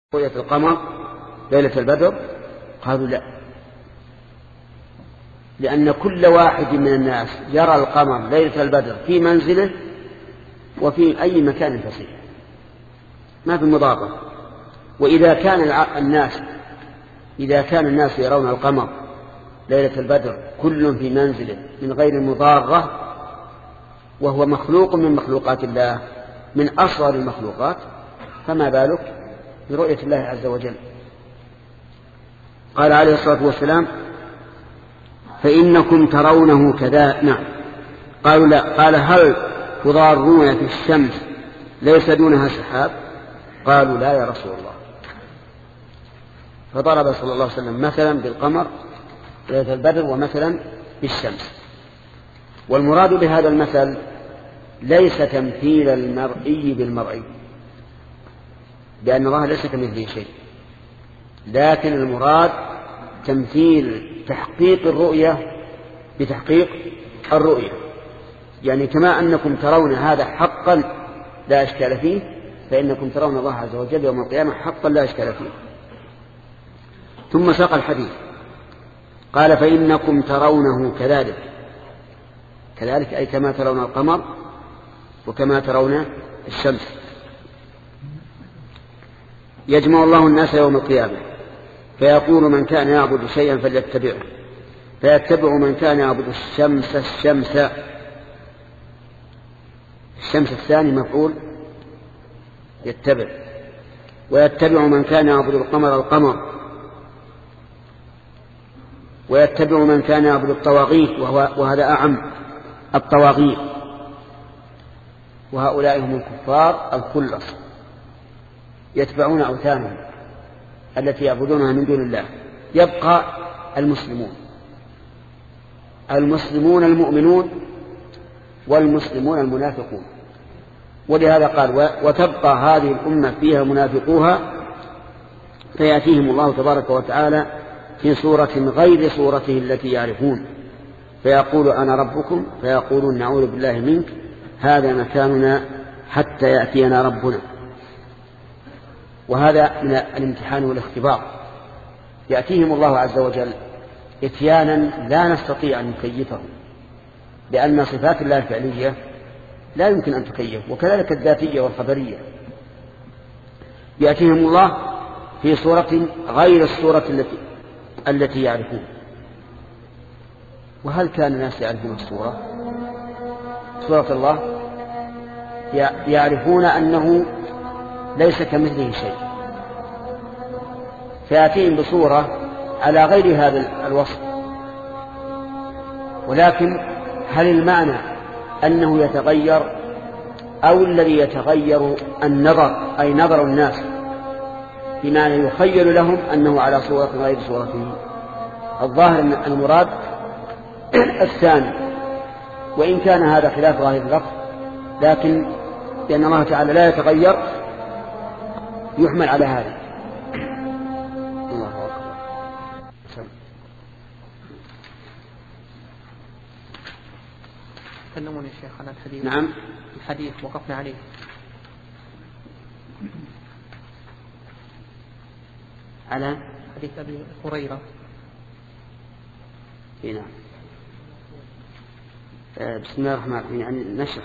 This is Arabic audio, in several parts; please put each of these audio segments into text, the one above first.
رؤية القمر ليلة البدر؟ قالوا لا، لأن كل واحد من الناس يرى القمر ليلة البدر في منزله وفي أي مكان فسيح، ما في مضارة. وإذا كان الناس يرون القمر ليلة البدر كل في منزله من غير مضارة، وهو مخلوق من مخلوقات الله، من أصغر المخلوقات، فما بالك برؤية الله عز وجل؟ قال عليه الصلاة والسلام: فإنكم ترونه كذا. نعم. قالوا لا. قال: هل تضارون في الشمس ليس دونها سحاب؟ قالوا لا يا رسول الله. فضرب صلى الله عليه وسلم مثلا بالقمر ليلة البدر ومثلا بالشمس. والمراد بهذا المثل ليس تمثيل المرئي بالمرئي، لأن الله ليس كمثله شيء، لكن المراد تمثيل تحقيق الرؤية بتحقيق الرؤية. يعني كما أنكم ترون هذا حقا لا إشكال فيه، فإنكم ترون الله عز وجل يوم القيامة حقا لا إشكال فيه. ثم ساق الحديث قال: فإنكم ترونه كذلك أي كما ترون القمر وكما ترون الشمس. يجمع الله الناس يوم القيامة فيقول: من كان يعبد شيئا فليتبعه، فيتبع من كان يعبد الشمس الثاني مفعول يتبع، ويتبع من كان يعبد القمر، ويتبع من كان يعبد الطواغيت، وهذا أعم، الطواغيت، وهؤلاء هم الكفار الخلص يتبعون أوثانهم التي يعبدونها من دون الله. يبقى المسلمون المؤمنون والمسلمون المنافقون. ولهذا قال: وتبقى هذه الأمة فيها منافقوها، فيأتيهم الله تبارك وتعالى في صورة غير صورته التي يعرفون، فيقول: أنا ربكم، فيقولون: نعوذ بالله منك، هذا مكاننا حتى يأتينا ربنا. وهذا من الامتحان والاختبار. يأتيهم الله عز وجل إتيانا لا نستطيع أن نكيفه، لأن صفات الله الفعلية لا يمكن أن تكيف، وكذلك الذاتية والخبرية. يأتيهم الله في صورة غير الصورة التي يعرفون. وهل كان الناس يعرفون صورة الله؟ يعرفون أنه ليس كمثله شيء، فيأتيهم بصورة على غير هذا الوصف. ولكن هل المعنى أنه يتغير، أو الذي يتغير النظر، أي نظر الناس، بمعنى يخيل لهم أنه على صورة غير صورته؟ الظاهر أن المراد الثاني، وإن كان هذا خلاف ظاهر اللفظ، لكن لأن الله تعالى لا يتغير يحمل على هذا. الله أكبر. تكلمون يا شيخ عن الحديث. نعم. الحديث وقفنا عليه. على حديث أبي هريرة. نعم. بسم الله الرحمن الرحيم. يعني نشرح.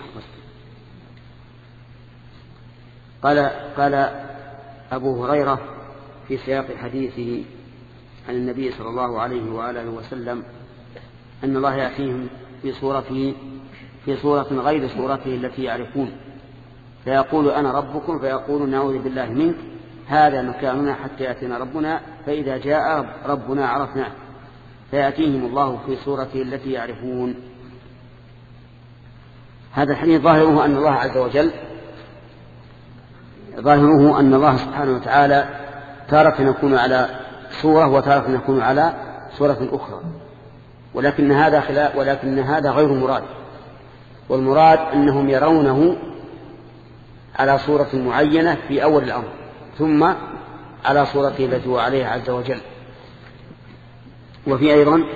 قال أبو هريرة في سياق حديثه عن النبي صلى الله عليه وآله وسلم أن الله يأتيهم في صورة غير صورته التي يعرفون، فيقول: أنا ربكم، فيقول: نعوذ بالله منك، هذا مكاننا حتى يأتينا ربنا، فإذا جاء ربنا عرفناه، فيأتيهم الله في صورته التي يعرفون. هذا الحديث ظاهره أن الله سبحانه وتعالى تارة يكون على صورة وتارة يكون على صورة أخرى، ولكن هذا غير مراد. والمراد أنهم يرونه على صورة معينة في أول الأمر، ثم على صورته التي هو عليها عز وجل. وفي أيضا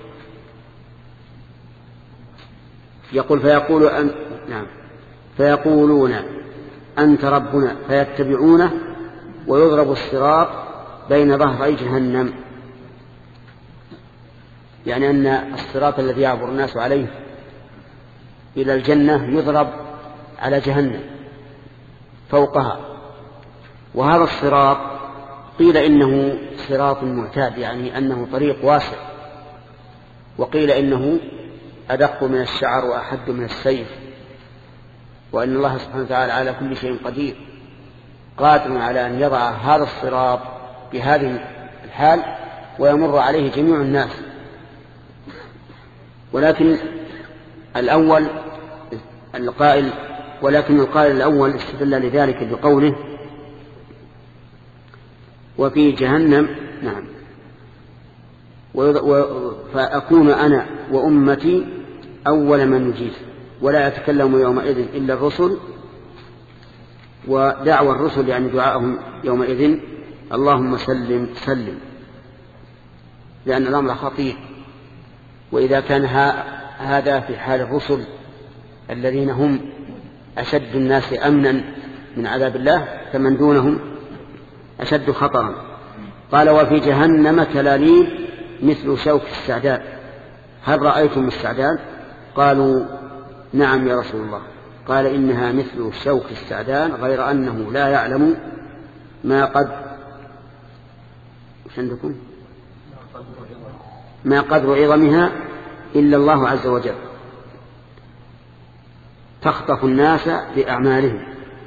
يقول: فيقولون: أنت ربنا، فيتبعونه ويضرب الصراط بين ظهري جهنم، يعني أن الصراط الذي يعبر الناس عليه إلى الجنة يضرب على جهنم فوقها. وهذا الصراط قيل إنه صراط معتاد، يعني أنه طريق واسع، وقيل إنه أدق من الشعر وأحد من السيف، وأن الله سبحانه وتعالى على كل شيء قدير، قادر على أن يضع هذا الصراط بهذه الحال ويمر عليه جميع الناس. ولكن القائل الأول استدل لذلك بقوله وفي جهنم، نعم، فأكون أنا وأمتي أول من نجيز ولا يتكلم يومئذ إلا الرسل، ودعوى الرسل يعني دعاءهم يومئذ اللهم سلم سلم، لأن الأمر خطير. وإذا كان هذا في حال الرسل الذين هم أشد الناس أمنا من عذاب الله، فمن دونهم أشد خطرا. قال وفي جهنم كلاليب مثل شوك السعدان، هل رأيتم السعدان؟ قالوا نعم يا رسول الله. قال إنها مثل شوك السعدان غير أنه لا يعلم ما قدر عظمها إلا الله عز وجل، تخطف الناس بأعمالهم.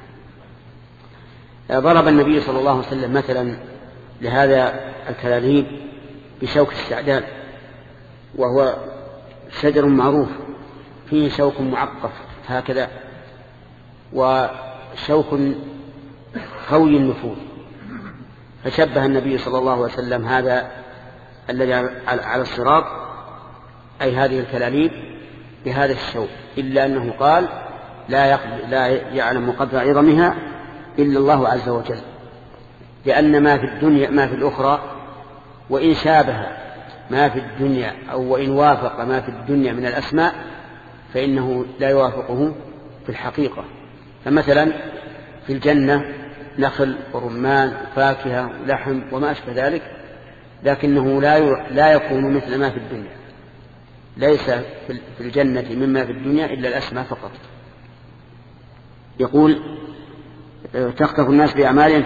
ضرب النبي صلى الله عليه وسلم مثلا لهذا الكلاليب بشوك السعدان، وهو شجر معروف فيه شوك معقف هكذا، وشوك قوي النفوذ، فشبه النبي صلى الله عليه وسلم هذا الذي على الصراط أي هذه الكلاليب بهذا الشوك، إلا أنه قال لا يعلم قدر عظمها إلا الله عز وجل، لأن ما في الدنيا ما في الأخرى وإن شابه ما في الدنيا أو وإن وافق ما في الدنيا من الأسماء فإنه لا يوافقه في الحقيقة. فمثلا في الجنة نخل ورمان وفاكهة ولحم وما أشبه ذلك، لكنه لا يكون مثل ما في الدنيا، ليس في الجنة مما في الدنيا إلا الأسماء فقط. يقول تخطف الناس بأعمالهم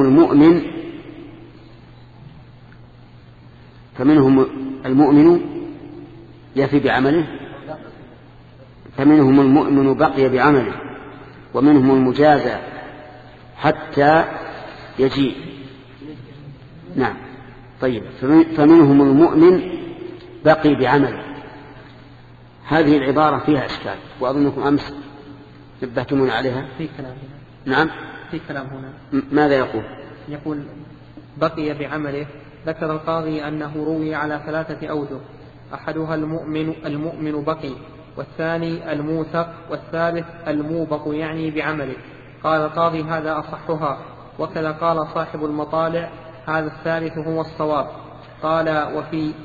فمنهم المؤمن يفي بعمله، فمنهم المؤمن بقي بعمله، ومنهم المجازى حتى يجيء. نعم طيب، فمنهم المؤمن بقي بعمله، هذه العبارة فيها إشكال، وأظنكم أمس نبهتمون عليها. في كلام هنا. نعم في كلام هنا. ماذا يقول؟ يقول بقي بعمله. ذكر القاضي أنه روي على 3 أوجه، أحدها المؤمن بقي، والثاني الموثق، والثالث الموبق يعني بعمله. قال القاضي هذا أصحها، وكذا قال صاحب المطالع هذا الثالث هو الصواب. قال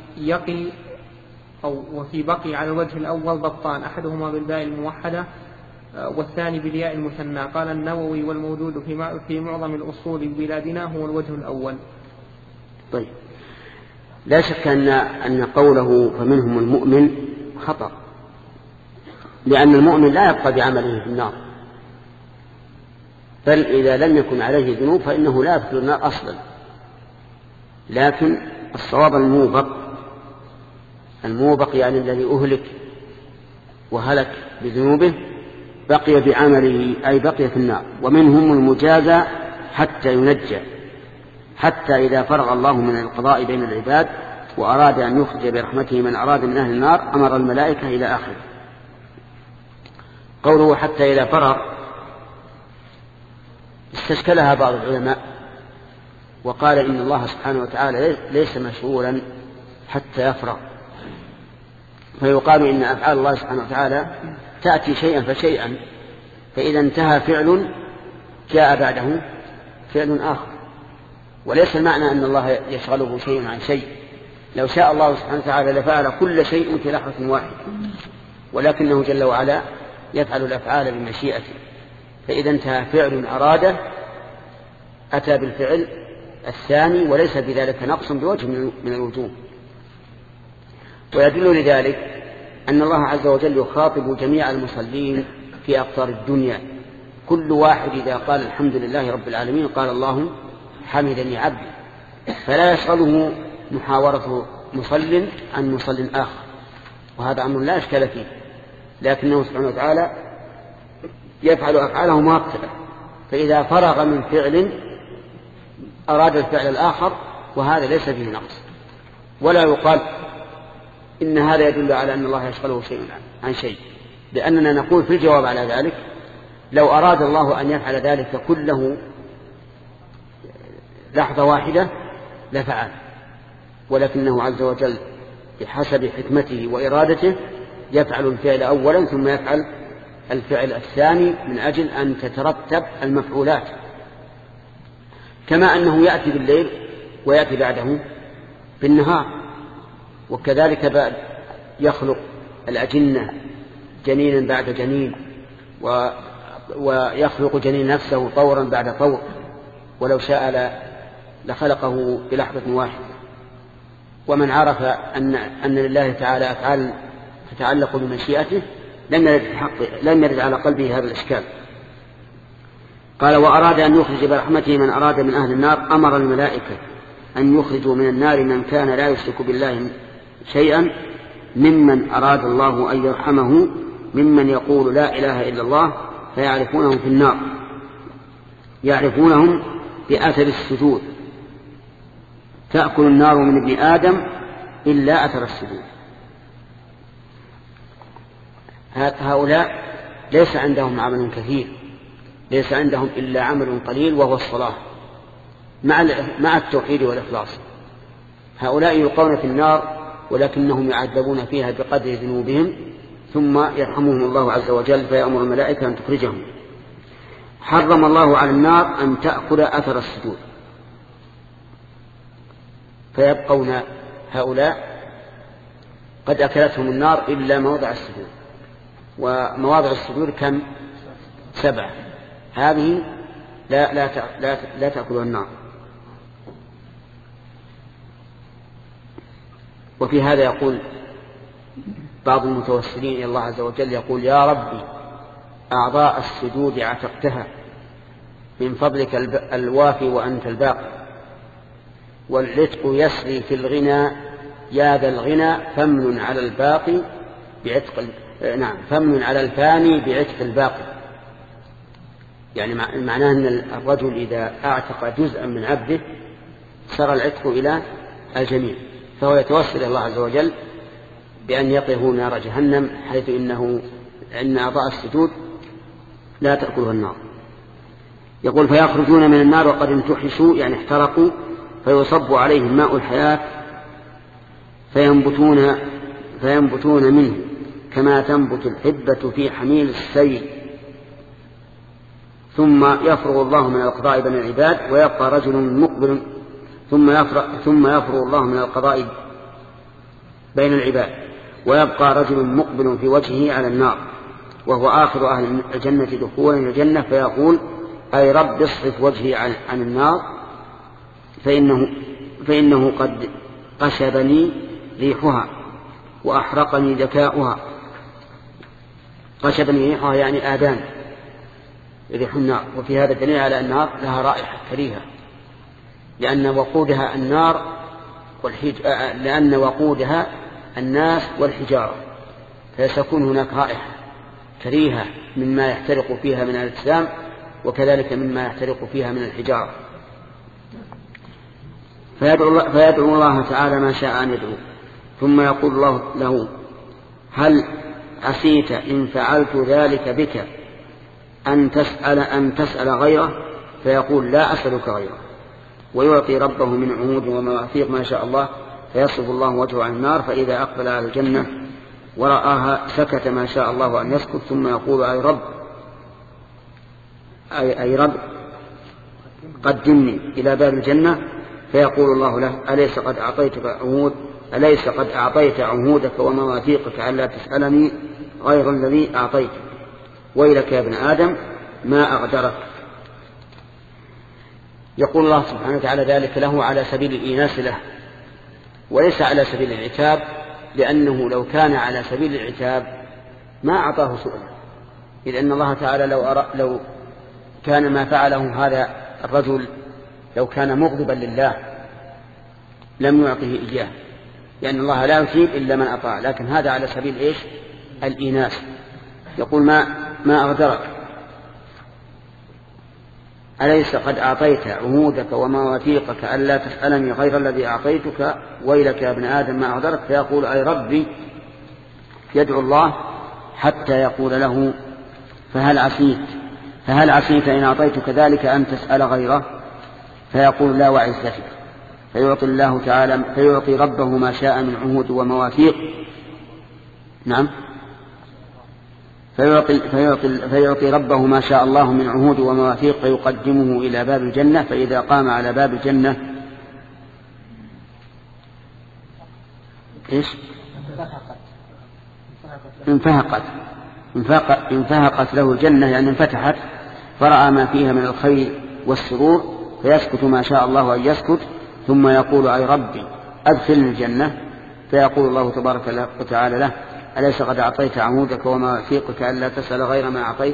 وفي بقي على الوجه الأول ضبطان، أحدهما بالباء الموحدة والثاني بالياء المثنى. قال النووي والموجود في معظم الأصول بلادنا هو الوجه الأول. طيب، لا شك أن قوله فمنهم المؤمن خطأ، لأن المؤمن لا يبقى بعمله في النار، بل إذا لم يكن عليه ذنوب فإنه لا يدخل النار أصلا. لكن الصواب الموبق يعني الذي أهلك وهلك بذنوبه بقي بعمله أي بقي في النار. ومنهم المجازى حتى ينجى، حتى إذا فرغ الله من القضاء بين العباد وأراد أن يخرج برحمته من أراد من أهل النار أمر الملائكة إلى آخره. قوله حتى إذا فرغ استشكلها بعض العلماء وقال إن الله سبحانه وتعالى ليس مشغولا حتى يفرغ، فيقال إن أفعال الله سبحانه وتعالى تأتي شيئا فشيئا، فإذا انتهى فعل جاء بعده فعل آخر، وليس المعنى أن الله يشغله شيء عن شيء. لو شاء الله سبحانه وتعالى لفعل كل شيء في لحظة واحدة، ولكنه جل وعلا يفعل الأفعال بمشيئته، فإذا انتهى فعل أراده أتى بالفعل الثاني وليس بذلك نقص بوجه من الوجوه. ويدل لذلك أن الله عز وجل يخاطب جميع المصلين في أقطار الدنيا، كل واحد إذا قال الحمد لله رب العالمين قال الله حمدني عبدي، فلا يشغله محاورة مصل عن مصل آخر، وهذا أمر لا إشكال فيه، لكنه سبحانه وتعالى يفعل أفعاله مرتبة، فإذا فرغ من فعل أراد الفعل الآخر، وهذا ليس فيه نقص، ولا يقال إن هذا يدل على أن الله يشغله شيء عن شيء، لأننا نقول في الجواب على ذلك لو أراد الله أن يفعل ذلك كله لحظة واحدة لفعل، ولكنه عز وجل بحسب حكمته وإرادته يفعل الفعل أولا ثم يفعل الفعل الثاني من أجل أن تترتب المفعولات، كما أنه يأتي بالليل ويأتي بعده بالنهار، وكذلك يخلق الأجنة جنينا بعد جنين، ويخلق جنين نفسه طورا بعد طور، ولو شاء لخلقه بلحظة واحدة. ومن عرف أن لله تعالى أفعال تتعلق بمشيئته لم يرد على قلبه هذا الإشكال. قال وأراد أن يخرج برحمته من أراد من أهل النار أمر الملائكة أن يخرجوا من النار من كان لا يشرك بالله شيئا ممن أراد الله أن يرحمه ممن يقول لا إله إلا الله، فيعرفونهم في النار، يعرفونهم بأثر السجود، تأكل النار من ابن آدم إلا أثر السجود. هؤلاء ليس عندهم عمل كثير، ليس عندهم إلا عمل قليل وهو الصلاة مع التوحيد والإخلاص. هؤلاء يلقون في النار ولكنهم يعذبون فيها بقدر ذنوبهم، ثم يرحمهم الله عز وجل فيأمر الملائكة أن تخرجهم. حرم الله على النار أن تأكل أثر السجود، فيبقون هؤلاء قد أكلتهم النار إلا موضع السجود، ومواضع السجود كم؟ 7، هذه لا تأكلها النار. وفي هذا يقول بعض المتوسلين إلى الله عز وجل، يقول يا ربي أعضاء السجود عتقتها من فضلك الوافي وأنت الباقي، والعتق يسري في الغنى يا ذا الغنى فمن على الباقي بعتق فمن على الفاني بعتق الباقي. يعني معناه أن الرجل إذا أعتق جزءا من عبده صار العتق إلى الجميع، فهو يتوسل إلى الله عز وجل بأن يقيه نار جهنم، حيث إن أعضاء السجود لا تأكلها النار. يقول فيخرجون من النار وقد انتحشوا يعني احترقوا، فيصب عليهم ماء الحياة فينبتون منه كما تنبت الحبة في حميل السيل، ثم يفرغ الله من القضاء بين العباد ويبقى رجل مقبل ثم يفرغ الله من القضاء بين العباد ويبقى رجل مقبل في وجهه على النار، وهو آخر أهل الجنة دخولا إلى الجنة، فيقول أي رب اصرف وجهي عن النار فإنه قد قشبني ريحها وأحرقني ذكاؤها. قشبني ريحها يعني آذان ريح النار. وفي هذا دليل على النار لها رائحة كريهة، لأن وقودها الناس والحجارة، فيكون هناك رائحة كريهة مما يحترق فيها من الأجسام، وكذلك مما يحترق فيها من الحجارة. فيدعو الله تعالى ما شاء أن يدعو، ثم يقول الله له هل عسيت إن فعلت ذلك بك أن تسأل غيره؟ فيقول لا أسألك غيره، ويعطي ربه من عمود ومواثيق ما شاء الله، فيصرف الله وجهه عن النار، فإذا أقبل على الجنة ورآها سكت ما شاء الله أن يسكت، ثم يقول أي رب قدمني إلى باب الجنة، فيقول الله له أليس قد أعطيت عهودك ومواثيقك ألا تسألني غير الذي أعطيتك، ويلك يا ابن آدم ما أغدرك. يقول الله سبحانه وتعالى ذلك له على سبيل الإيناس له وليس على سبيل العتاب، لأنه لو كان على سبيل العتاب ما أعطاه سؤلا، إذ أن الله تعالى لو كان ما فعله هذا الرجل لو كان مغضبا لله لم يعطه إياه، لأن الله لا يثيب إلا من أطاع، لكن هذا على سبيل إيش؟ الإيناس. يقول ما أغدرك، أليس قد أعطيت عهودك ومواثيقك ألا تسألني غير الذي أعطيتك، ويلك يا ابن آدم ما أغدرك، فيقول أي ربي، يدعو الله حتى يقول له فهل عسيت إن أعطيتك ذلك أن تسأل غيره، فيقول لا وعزتك، فيعطي الله تعالى فيعطي ربه ما شاء من عهود ومواثيق. نعم، فيعطي ربه ما شاء الله من عهود ومواثيق، فيقدمه إلى باب الجنة، فإذا قام على باب الجنة إيش؟ انفهقت له الجنة، يعني انفتحت، فرأى ما فيها من الخير والسرور، فيسكت ما شاء الله أن يسكت، ثم يقول أي ربي أدخلني الجنة، فيقول الله تبارك وتعالى له أليس قد أعطيت عهودك ومواثيقك ألا تسأل غير ما أعطيت،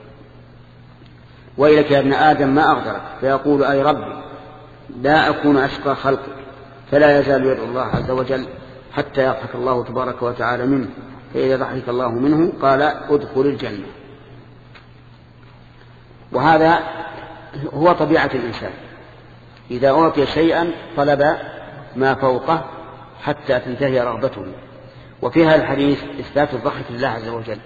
ويلك يا ابن آدم ما أغدرك، فيقول أي ربي لا أكون أشقى خلقك، فلا يزال يدعو الله عز وجل حتى يضحك الله تبارك وتعالى منه، فإذا ضحك الله منه قال ادخل الجنة. وهذا هو طبيعة الإنسان، إذا أعطي شيئا طلب ما فوقه حتى تنتهي رغبته. وفي هذا الحديث إثبات الضحك لله عز وجل،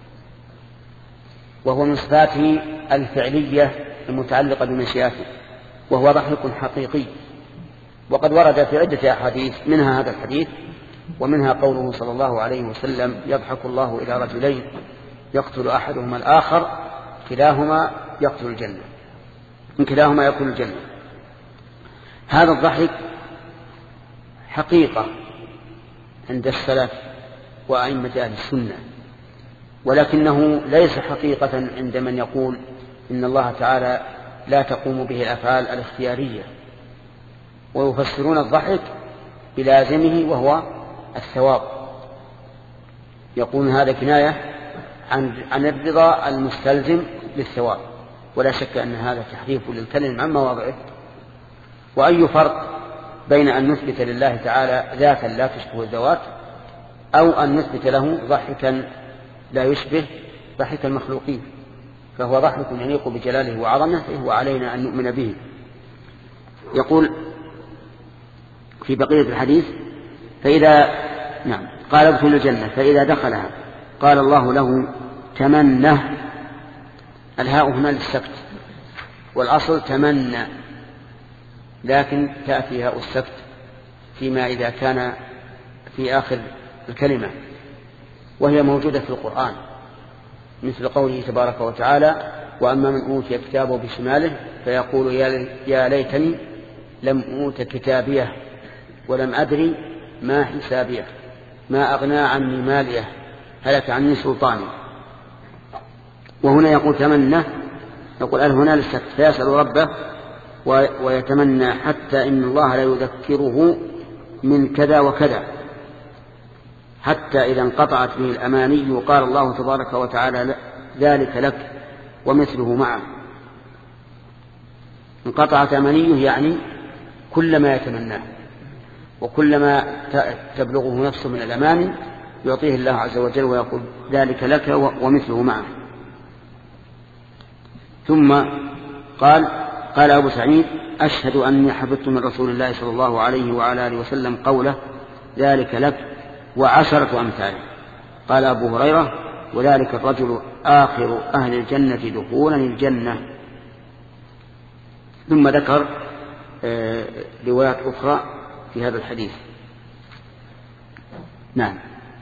وهو من صفاته الفعلية المتعلقة بمشيئته، وهو ضحك حقيقي. وقد ورد في عدة أحاديث، منها هذا الحديث، ومنها قوله صلى الله عليه وسلم يضحك الله إلى رجلين يقتل أحدهما الآخر كلاهما يقتل الجنة، إن كلاهما يقتل الجنة. هذا الضحك حقيقة عند السلف وأئمة أهل السنة، ولكنه ليس حقيقة عند من يقول إن الله تعالى لا تقوم به الأفعال الاختيارية، ويفسرون الضحك بلازمه وهو الثواب، يقول هذا كناية عن الرضا المستلزم للثواب، ولا شك أن هذا تحريف للكلم عن مواضعه. وأي فرق بين أن نثبت لله تعالى ذاتا لا تشبه الذوات، أو أن نثبت له ضحكا لا يشبه ضحك المخلوقين، فهو ضحك يليق بجلاله وعظمه، فهو علينا أن نؤمن به. يقول في بقية الحديث قال ادخل الجنة، فإذا دخلها قال الله له تمنه، الهاء هنا للسكت، والأصل تمنى، لكن تأتي هاء السكت فيما إذا كان في آخر الكلمة، وهي موجودة في القرآن، مثل قوله تبارك وتعالى وأما من أوتي كتابه بشماله فيقول يا ليتني لم أوت كتابيه ولم أدري ما حسابيه ما أغنى عني ماليه هلك عني سلطاني. وهنا يقول تمنى، يقول هنا للسكت، فيسأل ربه ويتمنى حتى إن الله لا يذكره من كذا وكذا، حتى إذا انقطعت به الأماني وقال الله تبارك وتعالى ذلك لك ومثله معه. انقطعت أمانيه يعني كلما يتمناه، وكلما تبلغه نفسه من الأماني يعطيه الله عز وجل ويقول ذلك لك ومثله معه. ثم قال أبو سعيد أشهد أني حفظت من رسول الله صلى الله عليه وعلى آله وسلم قوله ذلك لك وعشرة أمثاله. قال أبو هريرة وذلك الرجل آخر أهل الجنة دخولا الجنة. ثم ذكر روايات أخرى في هذا الحديث. نعم.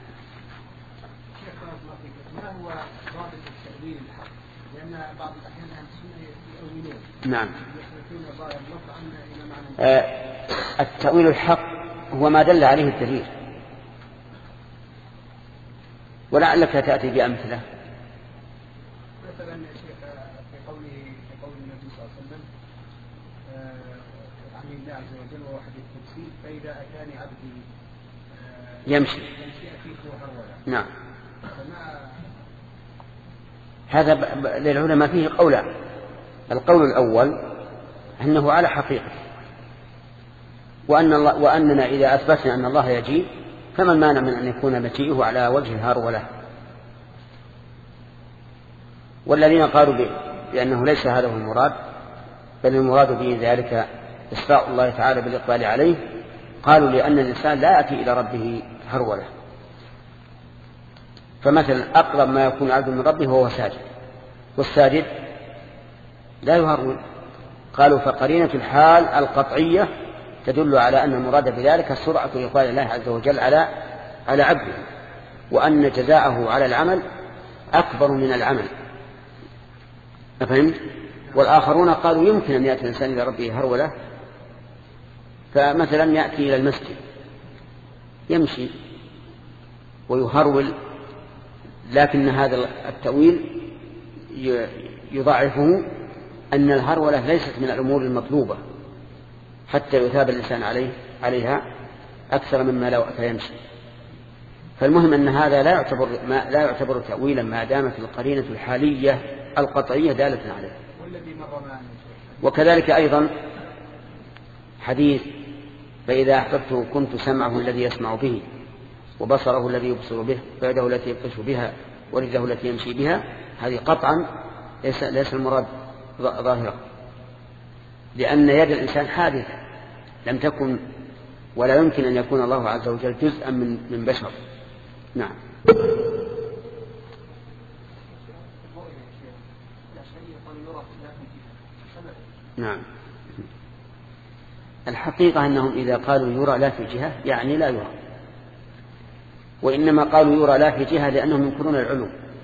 ما هو ضابط التأويل الحق؟ لأن بعض الأحيان أهل السنة يؤولون. نعم. التأويل الحق هو ما دل عليه الدليل، ولعلك تأتي بأمثلة. مثلا يا شيخ في قول النبي صلى الله عليه وسلم الله عز وجل وهو حديث قدسي فإذا أتاني عبدي يمشي أتيت هرولا. نعم. هذا للعلماء فيه قولان. القول الأول أنه على حقيقة، وأننا إذا أثبتنا أن الله يجيء فما المانع من أن يكون مجيئه على وجه الهرولة. والذين قالوا بأنه ليس هذا هو المراد، بل المراد به ذلك إسراء الله تعالى بالإقبال عليه، قالوا لأن الإنسان لا يأتي إلى ربه هرولة. فمثلا أقرب ما يكون العبد من ربه وهو ساجد، والساجد لا يهرول. قالوا فقرينة الحال القطعية تدل على أن المراد بذلك سرعة إقبال الله عز وجل على عبده، وأن جزاءه على العمل أكبر من العمل. أفهمت؟ والآخرون قالوا يمكن أن يأتي الإنسان إلى ربه هرولة، فمثلا يأتي إلى المسجد يمشي ويهرول، لكن هذا التأويل يضاعفه أن الهرولة ليست من الأمور المطلوبة حتى يثاب الإنسان عليها أكثر مما لو أتى يمشي. فالمهم أن هذا لا يعتبر تأويلا ما دامت القرينة الحالية القطعية دالة عليه. وكذلك أيضا حديث فإذا أحببته كنت سمعه الذي يسمع به، وبصره الذي يبصر به، ويده التي يبطش بها، ورجله التي يمشي بها. هذه قطعا ليس المراد ظاهرة، لأن يد الإنسان حادثة لم تكن ولا يمكن أن يكون الله عز وجل جزءا من بشر. نعم. نعم. الحقيقة أنهم إذا قالوا يرى لا في جهة يعني لا يرى، وإنما قالوا يرى لا في جهة لأنهم ينكرون العلو.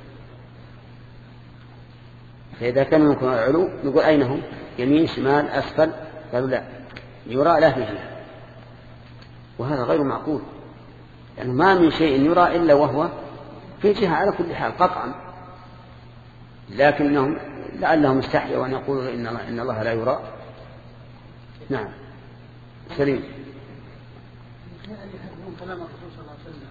فإذا كانوا ينكرون العلو نقول أين هم؟ يمين شمال أسفل؟ قالوا لا، يرى لا في جهة، وهذا غير معقول، يعني ما من شيء يرى إلا وهو في جهة على كل حال قطعا، لكنهم لعلهم استحيوا أن يقولوا إن الله لا يرى. نعم. سليم. كلام الرسول صلى الله عليه وسلم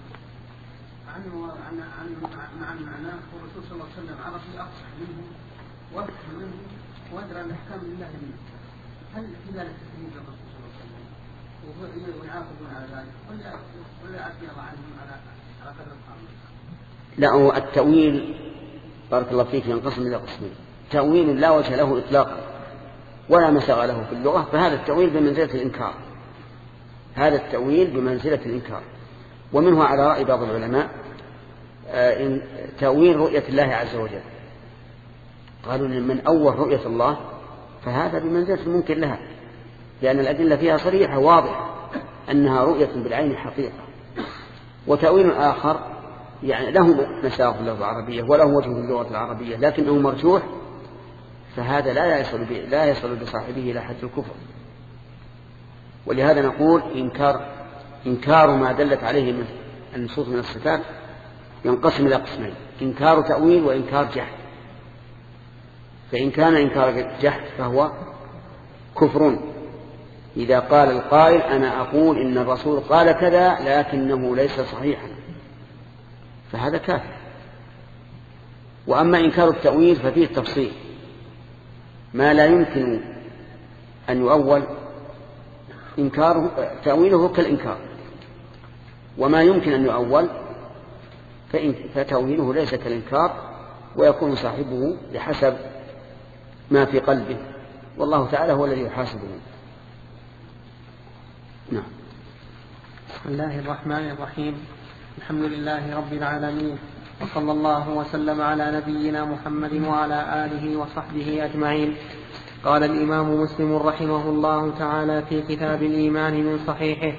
عن معناه، والرسول صلى الله عليه وسلم عرف أفصح منه وأفهم منه وأدرى الأحكام لله منه. هل في ذلك تكليف الرسول صلى الله عليه وسلم ويعاقبون على ذلك ولا يعفي الله عنهم على قدر القانون؟ لا، هو التأويل بارك الله فيك ينقسم إلى قسمين: تأويل لا وجه له إطلاقا ولا مساغ له في اللغة، فهذا التأويل بمنزلة الإنكار، هذا التأويل بمنزلة الإنكار. ومنه على رأي بعض العلماء تأويل رؤية الله عز وجل، قالوا من أول رؤية الله فهذا بمنزلة الممكن لها، لأن الأدلة فيها صريحة واضحة أنها رؤية بالعين حقيقة. وتأويل آخر يعني له مساغ في اللغة العربية وله وجه في اللغة العربية لكنه مرجوح، فهذا لا يصل بصاحبه إلى حد الكفر. ولهذا نقول إنكار ما دلت عليه من النصوص من الصفات ينقسم إلى قسمين: إنكار تأويل وإنكار جحد. فإن كان إنكار جحد فهو كفر، إذا قال القائل أنا أقول إن الرسول قال كذا لكنه ليس صحيحا، فهذا كافر. وأما إنكار التأويل ففيه التفصيل: ما لا يمكن أن يؤول تأويله كالإنكار، وما يمكن أن يؤول فتأويله ليس كالإنكار، ويكون صاحبه بحسب ما في قلبه، والله تعالى هو الذي يحاسبه. نعم. بسم الله الرحمن الرحيم. الحمد لله رب العالمين، وصلى الله وسلم على نبينا محمد وعلى آله وصحبه أجمعين. قال الإمام مسلم رحمه الله تعالى في كتاب الإيمان من صحيحه: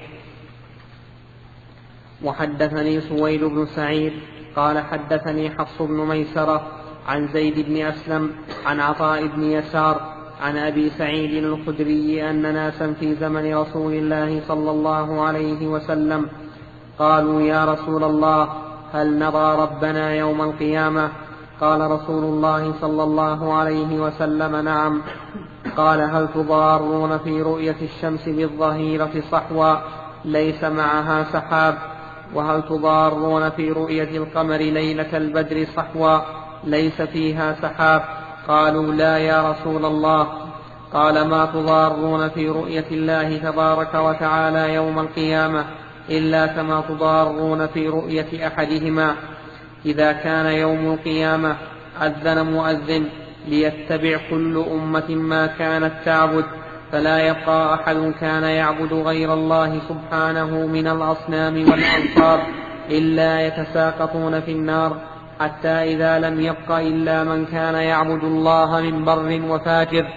وحدثني سويد بن سعيد قال حدثني حفص بن ميسرة عن زيد بن أسلم عن عطاء بن يسار عن أبي سعيد الخدري أن ناسا في زمن رسول الله صلى الله عليه وسلم قالوا: يا رسول الله، هل نرى ربنا يوم القيامة؟ قال رسول الله صلى الله عليه وسلم نعم. قال هل تضارون في رؤية الشمس بالظهيرة صحوا ليس معها سحاب؟ وهل تضارون في رؤية القمر ليلة البدر صحوا ليس فيها سحاب؟ قالوا لا يا رسول الله. قال ما تضارون في رؤية الله تبارك وتعالى يوم القيامة إلا كما تضارون في رؤية أحدهما. إذا كان يوم القيامة أذن مؤذن ليتبع كل أمة ما كانت تعبد، فلا يبقى أحد كان يعبد غير الله سبحانه من الأصنام والأنصار إلا يتساقطون في النار، حتى إذا لم يبق إلا من كان يعبد الله من بر وفاجر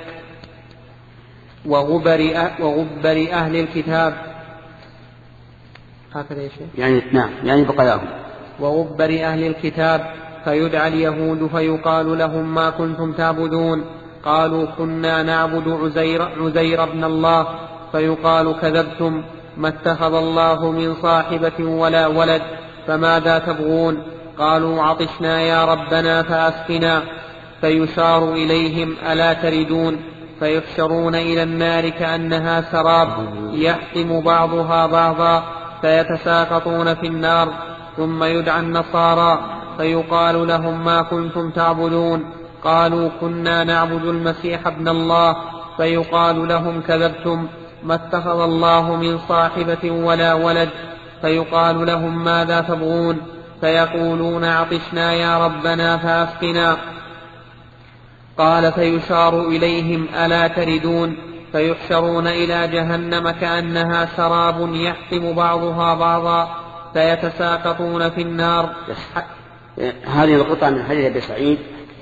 وغبر أهل الكتاب. هكذا يا شيخ؟ يعني نعم، يعني بقاياهم. وغبر أهل الكتاب، فيدعى اليهود فيقال لهم ما كنتم تعبدون؟ قالوا كنا نعبد عزير ابن الله. فيقال كذبتم، ما اتخذ الله من صاحبة ولا ولد، فماذا تبغون؟ قالوا عطشنا يا ربنا فأسقنا. فيشار إليهم ألا تردون؟ فيحشرون إلى النار كأنها سراب يحتم بعضها بعضا فيتساقطون في النار. ثم يدعى النصارى فيقال لهم ما كنتم تعبدون؟ قالوا كنا نعبد المسيح ابن الله. فيقال لهم كذبتم، ما اتخذ الله من صاحبة ولا ولد. فيقال لهم ماذا تبغون؟ فيقولون عطشنا يا ربنا فأسقنا. قال فيشار إليهم ألا تردون؟ فيحشرون إلى جهنم كأنها سراب يحتم بعضها بعضا فيتساقطون في النار. هذه القطعة من حديث أبي سعيد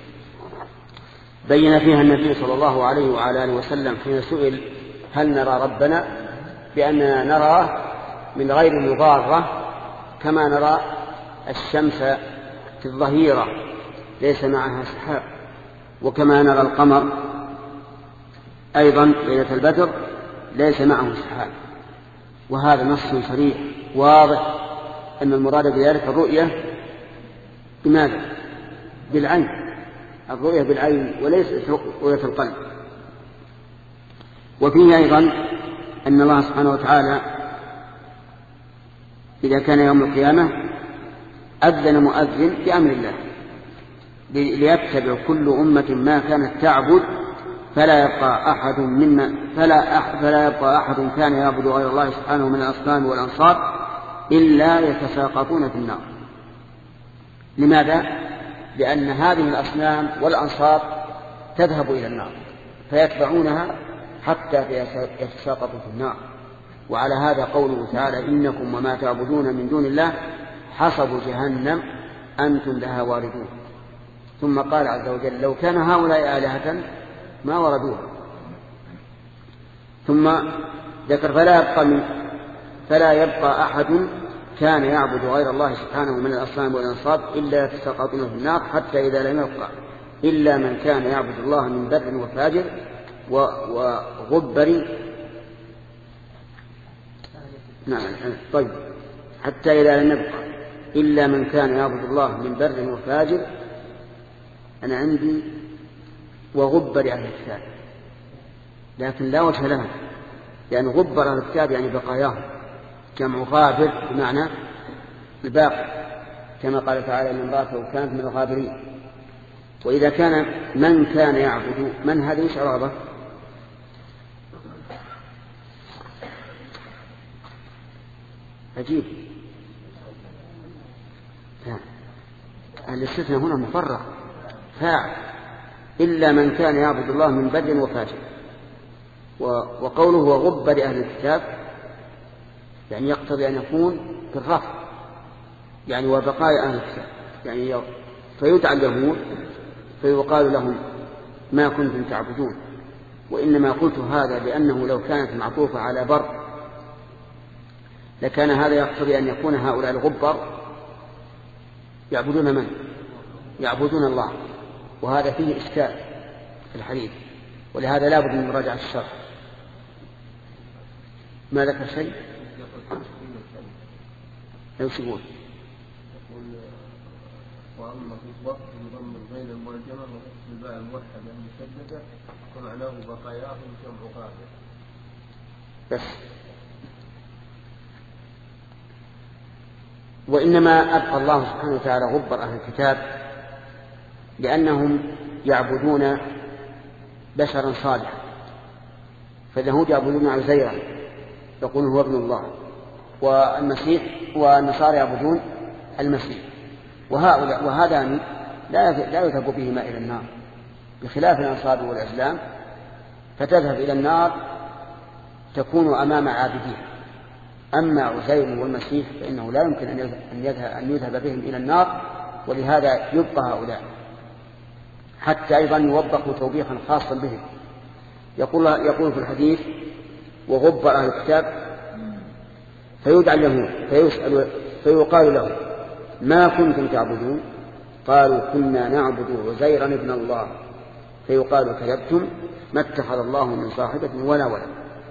بين فيها النبي صلى الله عليه وعلى آله وسلم حين سئل هل نرى ربنا بأننا نراه من غير مضارة كما نرى الشمس في الظهيرة ليس معها سحاب، وكما نرى القمر أيضا ليلة البدر ليس معه سحاب. وهذا نص صريح واضح أن المراد بذلك الرؤية بماذا؟ بالعين، الرؤية بالعين وليس رؤية القلب. وفيه أيضا أن الله سبحانه وتعالى إذا كان يوم القيامة أذن مؤذن بأمر الله ليتبع كل أمة ما كانت تعبد، فلا يبقى أحد كان يعبد غير الله سبحانه من الأصنام والأنصار إلا يتساقطون في النار. لماذا؟ لأن هذه الأصنام والأنصار تذهب إلى النار فيتبعونها حتى يتساقطوا في النار. وعلى هذا قوله تعالى إنكم وما تعبدون من دون الله حصب جهنم أنتم لها واردون. ثم قال عز وجل لو كان هؤلاء آلهة ما وردوها. ثم ذكر فلا يبقى أحد كان يعبد غير الله سبحانه من الأصنام والأنصاب إلا يتساقطون في النار حتى إذا لم يبقى إلا من كان يعبد الله من بر وفاجر وغبر. نعم طيب، حتى إذا لم يبقى إلا من كان يعبد الله من بر وفاجر. أنا عندي وغبر أهل الكتاب، لكن لا وجه لها، لأن غبر أهل الكتاب يعني بقاياهم، جمع غابر بمعنى الباقي، كما قال تعالى إن امرأته كانت من الغابرين. وإذا كان من كان يعبد من هذه مش عرابة، عجيب. الاستثناء هنا مفرغ فاعل إلا من كان يعبد الله من بر وفاجر. وقوله وغبر أهل الكتاب يعني يقتضي أن يكون بالرفع، يعني وبقايا أهل الكتاب، يعني فيدعى اليهود فيقال لهم ما كنتم تعبدون. وإنما قلت هذا لأنه لو كانت معطوفة على بر لكان هذا يقتضي أن يكون هؤلاء الغبر يعبدون من؟ يعبدون الله، وهذا فيه إشكال في الحديث، ولهذا لا بد من مراجعة الشرح. ما ذكر شيء؟ لو شبون وأما في الضبط بضم الغين المعجمة وكسر الباء الموحدة المشددة ومعناه بقاياهم جمع قابل. بس. وإنما أبقى الله سبحانه وتعالى غبر أهل الكتاب لأنهم يعبدون بشرا صالحا، فاليهود يعبدون عزيرا يقولون هو ابن الله، والمسيح والنصارى يعبدون المسيح، وهذا لا يذهب بهما إلى النار، بخلاف الأنصار والإسلام فتذهب إلى النار تكون أمام عابدين. أما عزير والمسيح فإنه لا يمكن أن يذهب بهم إلى النار، ولهذا يبقى هؤلاء حتى أيضا يوبخوا توبيخا خاصا بهم. يقول في الحديث وغبر أهل الكتاب فيدعى اليهود فيقال لهم ما كنتم تعبدون؟ قالوا كنا نعبد عزيرا ابن الله. فيقال كذبتم ما اتخذ الله من صاحبة ولا ولد.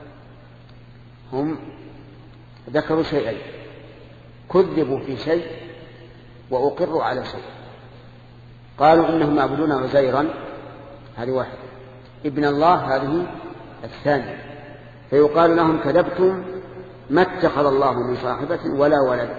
هم ذكروا شيئين، كذبوا في شيء وأقروا على شيء. قالوا إنهم يعبدون عزيرا، هذه واحدة، ابن الله هذه الثانية. فيقال لهم كذبتم ما اتخذ الله من صاحبة ولا ولد.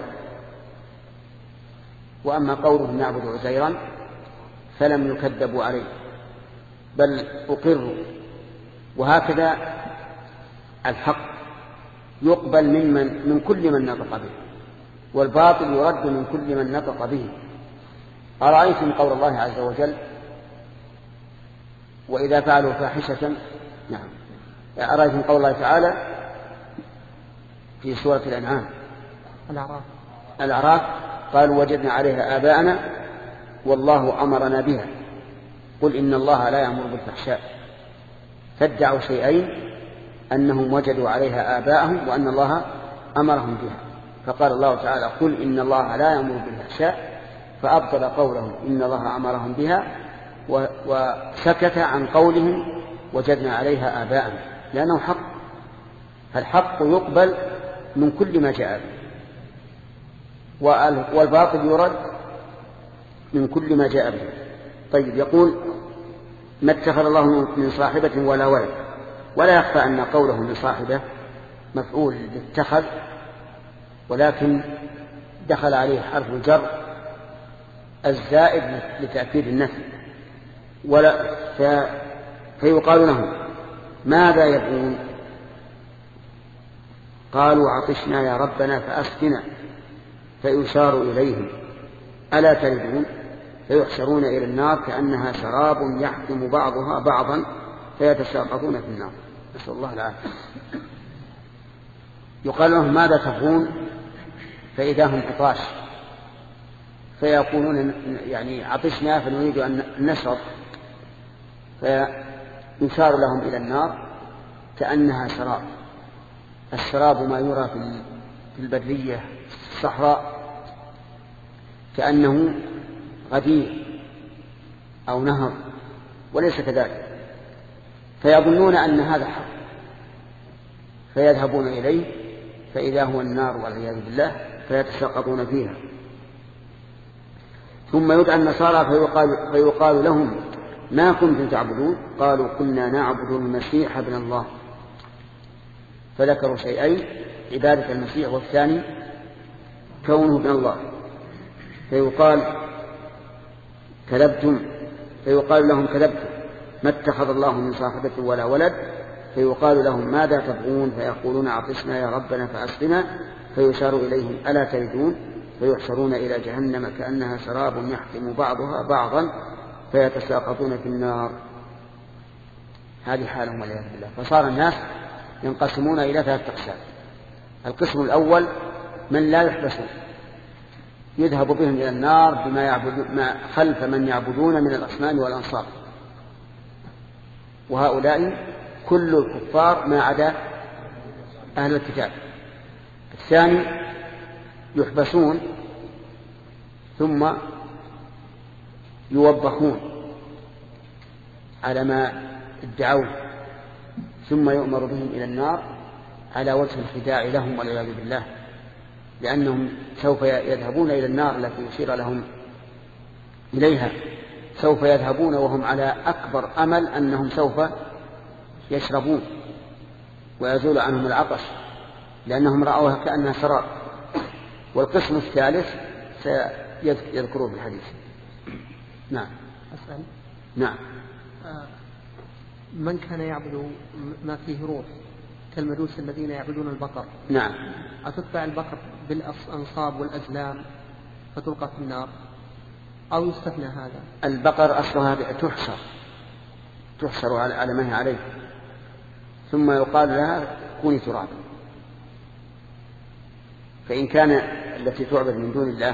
وأما قولهم نعبد عزيرا فلم يكذبوا عليه بل أقروا. وهكذا الحق يقبل من كل من نطق به، والباطل يرد من كل من نطق به. أرأيتم قول الله عز وجل وإذا فعلوا فاحشة، نعم، أرأيتم قول الله تعالى في سورة الأنعام الأعراف قالوا وجدنا عليها آباءنا والله أمرنا بها قل إن الله لا يأمر بالفحشاء. فادعوا شيئين، أنهم وجدوا عليها آباءهم وأن الله أمرهم بها. فقال الله تعالى قل إن الله لا يأمر بالفحشاء، فأبطل قولهم إن الله أمرهم بها وسكت عن قولهم وجدنا عليها آباءنا، لأنه حق، فالحق يقبل من كل ما جاء به، والباطل يرد من كل ما جاء به. طيب، يقول ما اتخذ الله من صاحبة ولا ولد، ولا يخفى أن قوله من صاحبة مفعول اتخذ، ولكن دخل عليه حرف الجر الزائد لتأكيد النفي. فيقال لهم ماذا يبغون؟ قالوا عطشنا يا ربنا فأسقنا. فيشار إليهم ألا تردون؟ فيحشرون إلى النار كأنها سراب يحكم بعضها بعضا فيتساقطون في النار، نسأل الله العافية. يقال لهم ماذا تبغون؟ فإذا هم عطاش، فيقولون يعني عطشنا فنريد أن نشرب، فيشار لهم إلى النار كأنها سراب. السراب ما يرى في البرية الصحراء كأنه غدير أو نهر، وليس كذلك، فيظنون أن هذا حق، فيذهبون إليه فإذا هو النار والعياذ بالله، فيتساقطون فيها. ثم يدعى النصارى فيقال لهم ما كنتم تعبدون؟ قالوا كنا نعبد المسيح ابن الله. فذكروا شيئين، عبادة المسيح، والثاني كونه ابن الله. فيقال كذبتم، فيقال لهم كذبتم ما اتخذ الله من صاحبة ولا ولد. فيقال لهم ماذا تبغون؟ فيقولون عطشنا يا ربنا فأسقنا. فيشار إليهم ألا تردون؟ فيحشرون إلى جهنم كأنها سراب يحكم بعضها بعضا فيتساقطون في النار. هذه حالهم والعياذ بالله. فصار الناس ينقسمون إلى 3 أقسام. القسم الأول من لا يحبسون، يذهب بهم إلى النار بما يعبدون خلف من يعبدون من الأصنام والأنصار، وهؤلاء كل الكفار ما عدا أهل الكتاب. الثاني يحبسون ثم يوبخون على ما ادعوه، ثم يؤمر بهم إلى النار على وجه الخداع لهم والعياذ بالله، لأنهم سوف يذهبون إلى النار التي يشير لهم إليها سوف يذهبون وهم على أكبر أمل أنهم سوف يشربون ويزول عنهم العطش لأنهم رأوها كأنها سراب. والقسم الثالث سيذكروه في الحديث. نعم. أسأل. نعم. من كان يعبد ما فيه روح كالمجوس الذين يعبدون البقر، نعم، أتتبع البقر بالأنصاب والأزلام فتلقى في النار أو يستثنى هذا؟ البقر أصلها تحشر على ما هي عليه، ثم يقال لها كوني ترابا. فإن كان التي تعبد من دون الله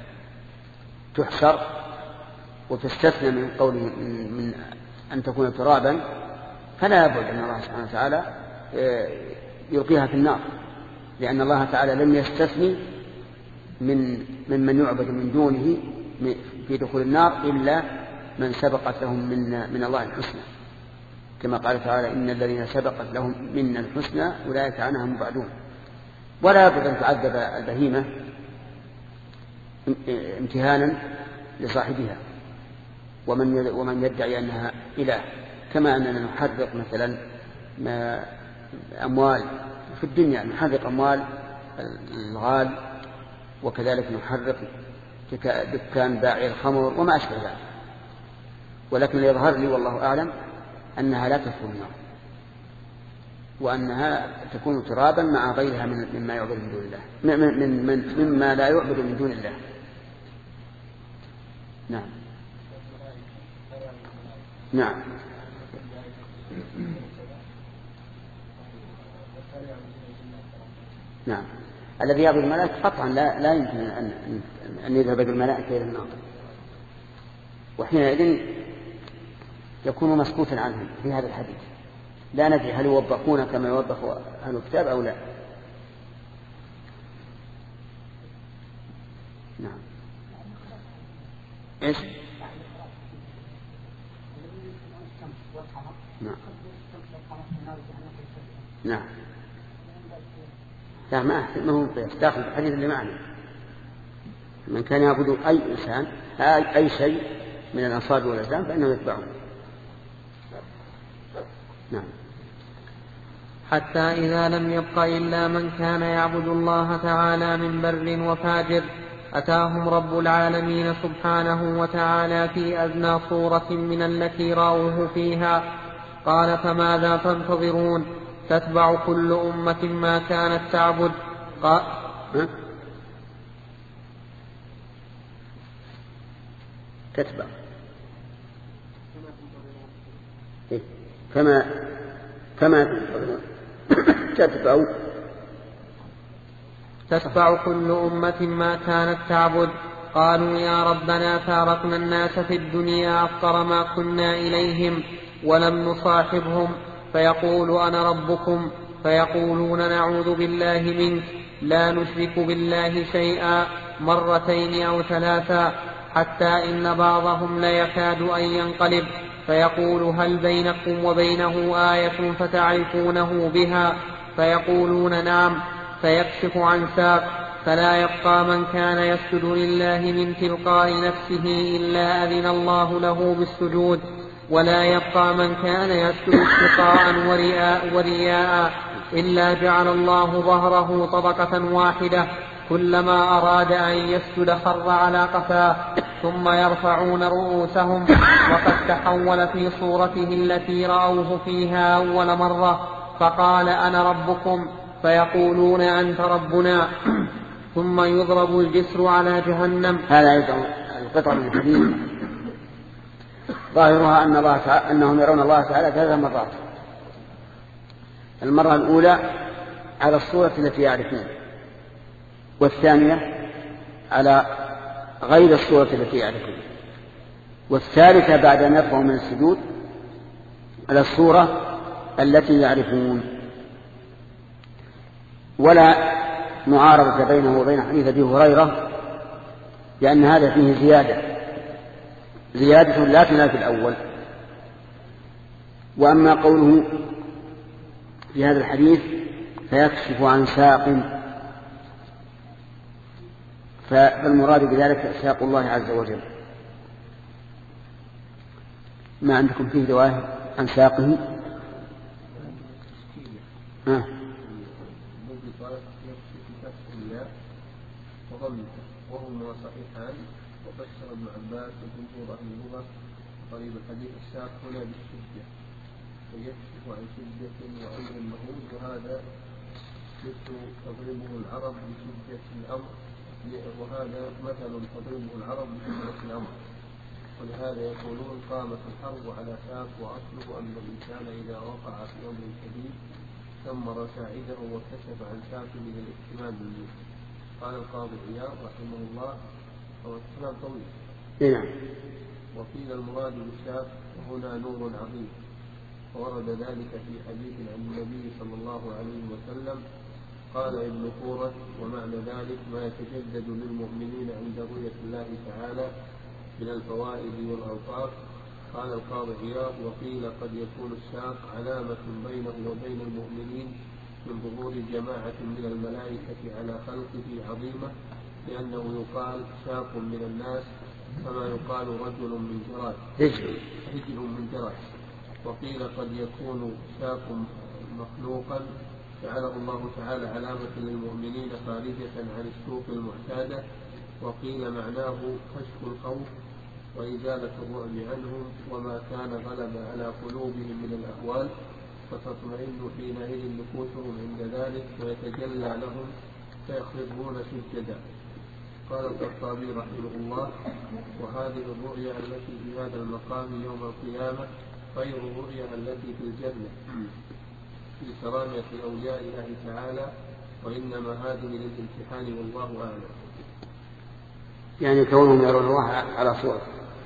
تحشر وتستثنى من قوله من أن تكون ترابا، فلا يبعد أن الله سبحانه وتعالى يلقيها في النار، لأن الله تعالى لم يستثني من يعبد من دونه في دخول النار إلا من سبقت لهم من الله الحسنى، كما قال تعالى إن الذين سبقت لهم منا الحسنى أولئك عنها مبعدون. ولا يبعد أن تعذب البهيمة امتهانا لصاحبها ومن يدعي أنها إله، كما أننا نحرق مثلا أموال في الدنيا، نحرق أموال الغال، وكذلك نحرق دكان باعي الخمر وما أشبه ذلك. ولكن يظهر لي والله أعلم أنها لا تدخل النار، وأنها تكون ترابا مع غيرها مما يعبد من دون الله، مما لا يعبد من دون الله. نعم. نعم. نعم. الذي يعبد الملائكة قطعا لا يمكن أن يذهب بالملائكة إلى النار، وحينئذ يكون مسكوتا عنهم في هذا الحديث. لا ندري هل يوبخون كما يوبخ أهل الكتاب أو لا. نعم. إيش؟ نعم. نعم. لا ما هو داخل في الحديث اللي معنا. من كان يعبد أي إنسان أي شيء من الأنصاب والأزلام فإنه يتبعون. نعم. حتى إذا لم يبق إلا من كان يعبد الله تعالى من بر وفاجر أتاهم رب العالمين سبحانه وتعالى في أدنى صورة من التي رأوه فيها. قال فماذا تنتظرون؟ تتبع كل أمة ما كانت تعبد. تتبع كما تتبع كل أمة ما كانت تعبد. قالوا يا ربنا فارقنا الناس في الدنيا أفقر ما كنا إليهم ولم نصاحبهم، فيقول أنا ربكم، فيقولون نعوذ بالله منك، لا نشرك بالله شيئا، مرتين أو ثلاثا، حتى إن بعضهم ليكاد أن ينقلب فيقول هل بينكم وبينه آية فتعرفونه بها؟ فيقولون نعم، فيكشف عن ساق، فلا يبقى من كان يسجد لله من تلقاء نفسه إلا أذن الله له بالسجود، ولا يبقى من كان يسجد اشتقاء ورياء إلا جعل الله ظهره طبقة واحدة، كلما أراد أن يسجد خر على قفاه، ثم يرفعون رؤوسهم وقد تحول في صورته التي رأوه فيها أول مرة، فقال أنا ربكم، فيقولون أنت ربنا، ثم يضرب الجسر على جهنم. هذا القطع من الحديث ظاهرها أنهم يرون الله تعالى 3 مرات. المرة الأولى على الصورة التي يعرفون، والثانية على غير الصورة التي يعرفون، والثالثة بعد أن يرفعوا من السجود على الصورة التي يعرفون. ولا معارضة بينه وبين حديث أبي هريرة، لأن هذا فيه زيادة لا تنافي الأول. وأما قوله في هذا الحديث فيكشف عن ساق، فالمراد بذلك ساق الله عز وجل، ما عندكم فيه رواية عن ساقه؟ وهما صحيحان. وفسر ابن عباس وجمهور أهل اللغة قريب الحديث الساق هنا بالشدة ويكشف عن شدة وأمر مهول، وهذا مثل تضربه العرب بشدة الأمر، وهذا مثل تضربه العرب بشدة الأمر، ولهذا يقولون قامت الحرب على ساق. وأصله أن الإنسان إذا وقع في أمر شديد ثمر ساعده وكشف عن ساقه للاهتمام بالموت. قال القاضي عياض رحمه الله: هو الكلام طويل. وقيل المراد بالساق هنا نور عظيم، وورد ذلك في حديث عن النبي صلى الله عليه وسلم. قال ابن كورة: ومعنى ذلك ما يتجدد للمؤمنين عند رؤية الله تعالى من الفوائد والأوقاف. قال القاضي عياض: وقيل قد يكون الساق علامة بينه وبين المؤمنين من ظهور جماعة من الملائكة على خلقه عظيمة، لأنه يقال ساق من الناس كما يقال رجل من جراد، رجل من جراد. وقيل قد يكون ساق مخلوقا جعله الله تعالى علامة للمؤمنين خارجة عن السوق المعتادة. وقيل معناه كشف الخوف وإزالة الرعب عنهم وما كان غلب على قلوبهم من الأهوال، فتطمئن حينئذ نفوسهم عند ذلك ويتجلى لهم فيخرجون سجدا. قال الخطابي رحمه الله: وهذه الرؤيا التي في هذا المقام يوم القيامة غير الرؤيا التي في الجنة في كرامة أولياء الله تعالى، وإنما هذه للامتحان والله أعلم. يعني كونهم يرون الله على صورة.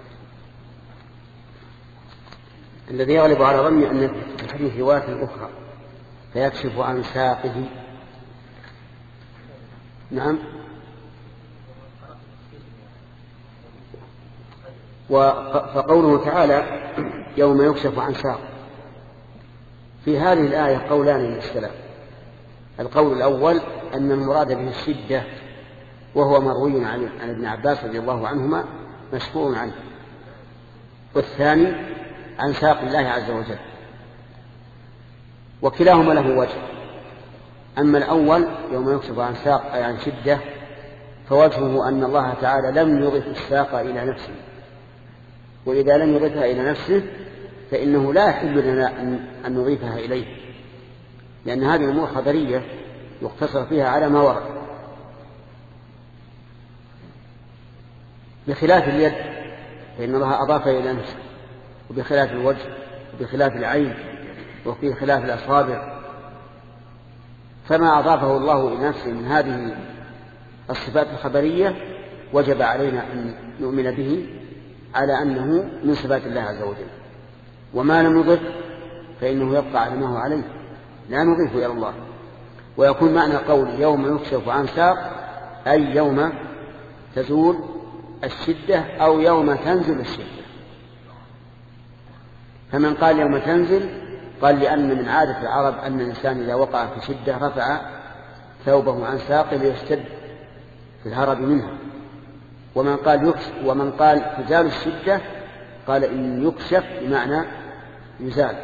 الذي يغلب على ظني أن في الحديث رواية أخرى فيكشف عن ساقه. نعم. فقوله تعالى يوم يكشف عن ساق، في هذه الآية قولان للسلام. القول الأول أن المراد به الشدة، وهو مروي عن ابن عباس رضي الله عنهما مشهور عنه. والثاني عن ساق الله عز وجل، وكلاهما له وجه. أما الأول يوم يكشف عن ساق أي عن شدة، فوجهه أن الله تعالى لم يضف الساق إلى نفسه، وإذا لم يضفها إلى نفسه فإنه لا يحل لنا أن نضيفها إليه، لأن هذه الأمور خبرية يقتصر فيها على ما ورد، بخلاف اليد فإن الله أضاف إلى نفسه، وبخلاف الوجه، وبخلاف العين، وفي خلاف الأصابع. فما أضافه الله إلى نفسه من هذه الصفات الخبرية وجب علينا أن نؤمن به على أنه من صفات الله عز وجل. وما لم نضف فإنه يبقى على ما هو عليه، لا نضيف إلى الله. ويكون معنى قول يوم يكشف عن ساق أي يوم تزول الشدة أو يوم تنزل الشدة. فمن قال يوم تنزل قال لأن من عادة العرب أن الإنسان إذا وقع في شدة رفع ثوبه عن ساقه ليشتد في الهرب منها. ومن قال تزال الشدة قال إن يكشف بمعنى يزال.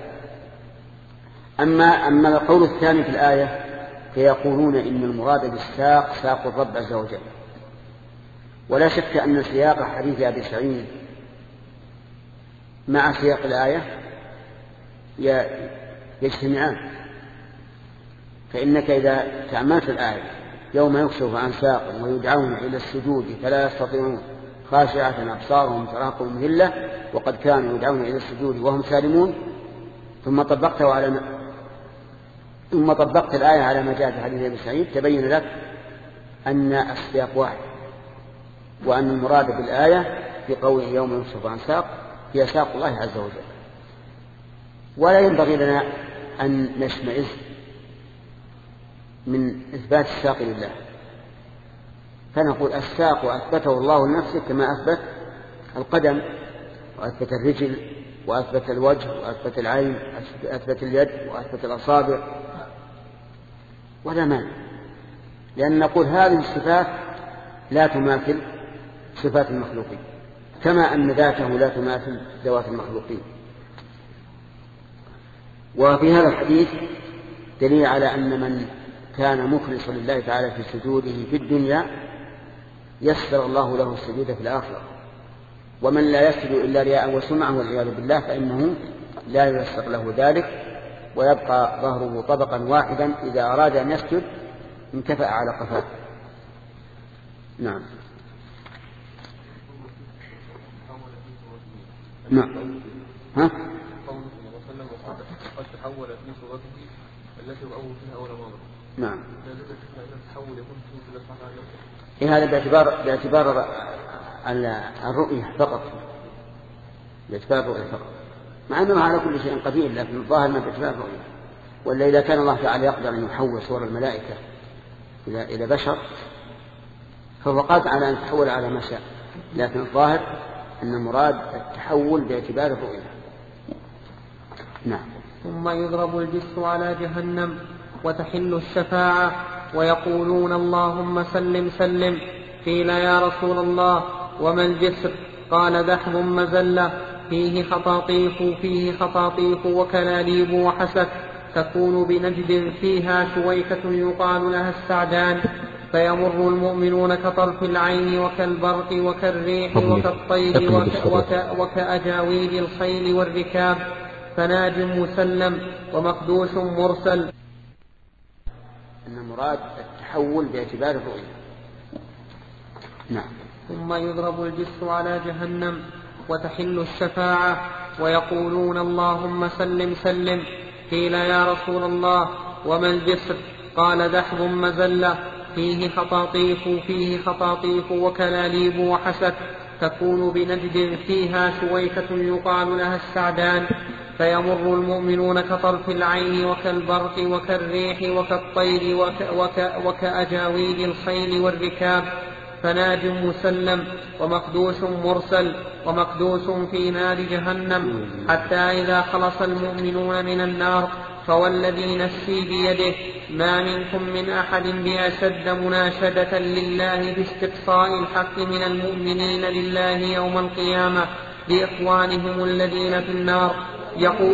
أما القول الثاني في الآية فيقولون إن المراد بالساق ساق الرب عز وجل. ولا شك أن سياق حديث أبي سعيد مع سياق الآية يجتمعان. فإنك إذا تأملت الآية يوم يكشف عن ساق ويدعون إلى السجود فلا يستطيعون خاشعة أبصارهم تراقهم ذلة وقد كانوا يدعون إلى السجود وهم سالمون، ثم طبقت الآية على ما جاء في حديث أبي سعيد، تبين لك أن السياق واحد، وأن المراد بالآية في قوله يوم يكشف عن ساق هي ساق الله عز وجل. ولا ينبغي لنا أن نشمئز من إثبات الساق لله، فنقول الساق أثبته الله لنفسه كما أثبت القدم وأثبت الرجل وأثبت الوجه وأثبت العين وأثبت اليد وأثبت الأصابع، ولا مانع، لأن نقول هذه الصفات لا تماثل صفات المخلوقين، كما أن ذاته لا تماثل ذوات المخلوقين. وفي هذا الحديث دليل على أن من كان مخلصا لله تعالى في سجوده في الدنيا يسر الله له السجود في الآخرة، ومن لا يسجد إلا رياء وسمعة والعياذ بالله فإنه لا ييسر له ذلك، ويبقى ظهره طبقا واحدا إذا أراد أن يسجد انكفأ على قفاه. نعم. نعم. ها؟ قد تحول في صورته التي هو أول فيها أول مرة. نعم. التحول يكون في الأفعال. هذا باعتبار الرؤية فقط، باعتبار الرؤية فقط، مع أنه على كل شيء قدير، لكن الظاهر ما باعتبار الرؤية. ولا إذا كان الله تعالى يقدر أن يحول صور الملائكة إلى بشر فهو قادر على أن يتحول على ما شاء، لكن الظاهر أن المراد التحول باعتبار الرؤية. نعم. ثم يضرب الجسر على جهنم وتحل الشفاعة ويقولون اللهم سلم سلم. قيل يا رسول الله وما الجسر؟ قال دحض مزلة فيه خطاطيف وكلاليب وحسك، تكون بنجد فيها شويكة يقال لها السعدان، فيمر المؤمنون كطرف العين وكالبرق وكالريح وكالطير وكأجاويد الخيل والركاب، فناج مسلم ومقدوش مرسل. أن المراد التحول باعتبار الرؤية. نعم. ثم يضرب الجسر على جهنم وتحل الشفاعة ويقولون اللهم سلم سلم. قيل يا رسول الله وما الجسر؟ قال دحض مزلة فيه خطاطيف وكلاليب وحسك، تكون بنجد فيها شويكة يقال لها السعدان، فيمر المؤمنون كطرف العين وكالبرق وكالريح وكالطير وكأجاويد الخيل والركاب، فناج مسلم ومقدوش مرسل ومقدوس في نار جهنم، حتى إذا خلص المؤمنون من النار فوالذي نفسي بيده ما منكم من أحد بأشد مناشدة لله باستقصاء الحق من المؤمنين لله يوم القيامة لإخوانهم الذين في النار. يقول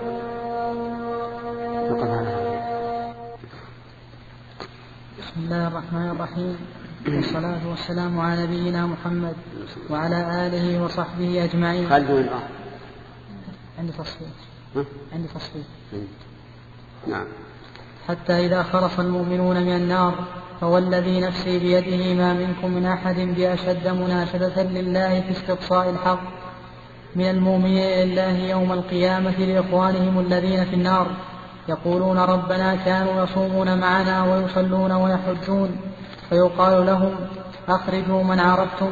بسم الله الرحمن الرحيم، والصلاة والسلام على نبينا محمد وعلى آله وصحبه أجمعين. عندي تصفيق. نعم. حتى إذا خلص المؤمنون من النار فوالذي نفسي بيده ما منكم من أحد بأشد مناشدة لله في استقصاء الحق من المؤمنين لله يوم القيامة لإخوانهم الذين في النار، يقولون ربنا كانوا يصومون معنا ويصلون ويحجون، فيقال لهم أخرجوا من عرفتم،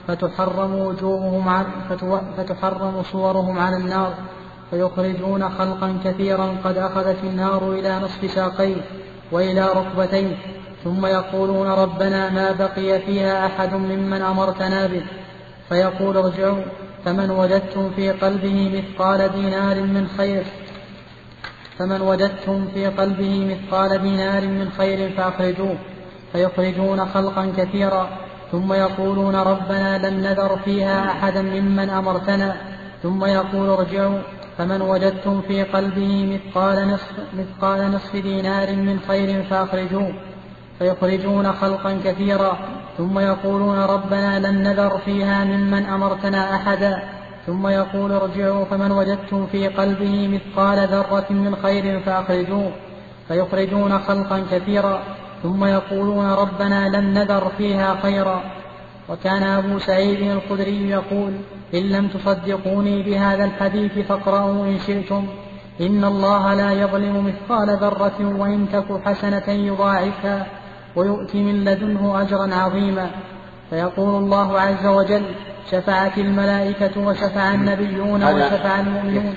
فتحرم صورهم على النار، فيخرجون خلقا كثيرا قد أخذت النار إلى نصف ساقيه وإلى ركبتيه، ثم يقولون ربنا ما بقي فيها أحد ممن أمرتنا به، فيقول ارجعوا فمن وجدتم في قلبه مثقال دينار من خير فأخرجوه، فيخرجون خلقا كثيرا، ثم يقولون ربنا لم نذر فيها أحدا ممن أمرتنا، ثم يقول ارجعوا فمن وجدتم في قلبه مثقال نصف دينار من خير فأخرجوه، فيخرجون خلقا كثيرا، ثم يقولون ربنا لم نذر فيها ممن أمرتنا أحدا، ثم يقول ارجعوا فمن وجدتم في قلبه مثقال ذرة من خير فأخرجوه، فيخرجون خلقا كثيرا، ثم يقولون ربنا لم نذر فيها خيرا. وكان أبو سعيد الخدري يقول إن لم تصدقوني بهذا الحديث فاقرأوا إن شئتم، إن الله لا يظلم مثقال ذرة وإن تك حسنة يضاعفها ويؤتي من لدنه أجرا عظيما. فيقول الله عز وجل شفعت الملائكة وشفع النبيون وشفع المؤمنون.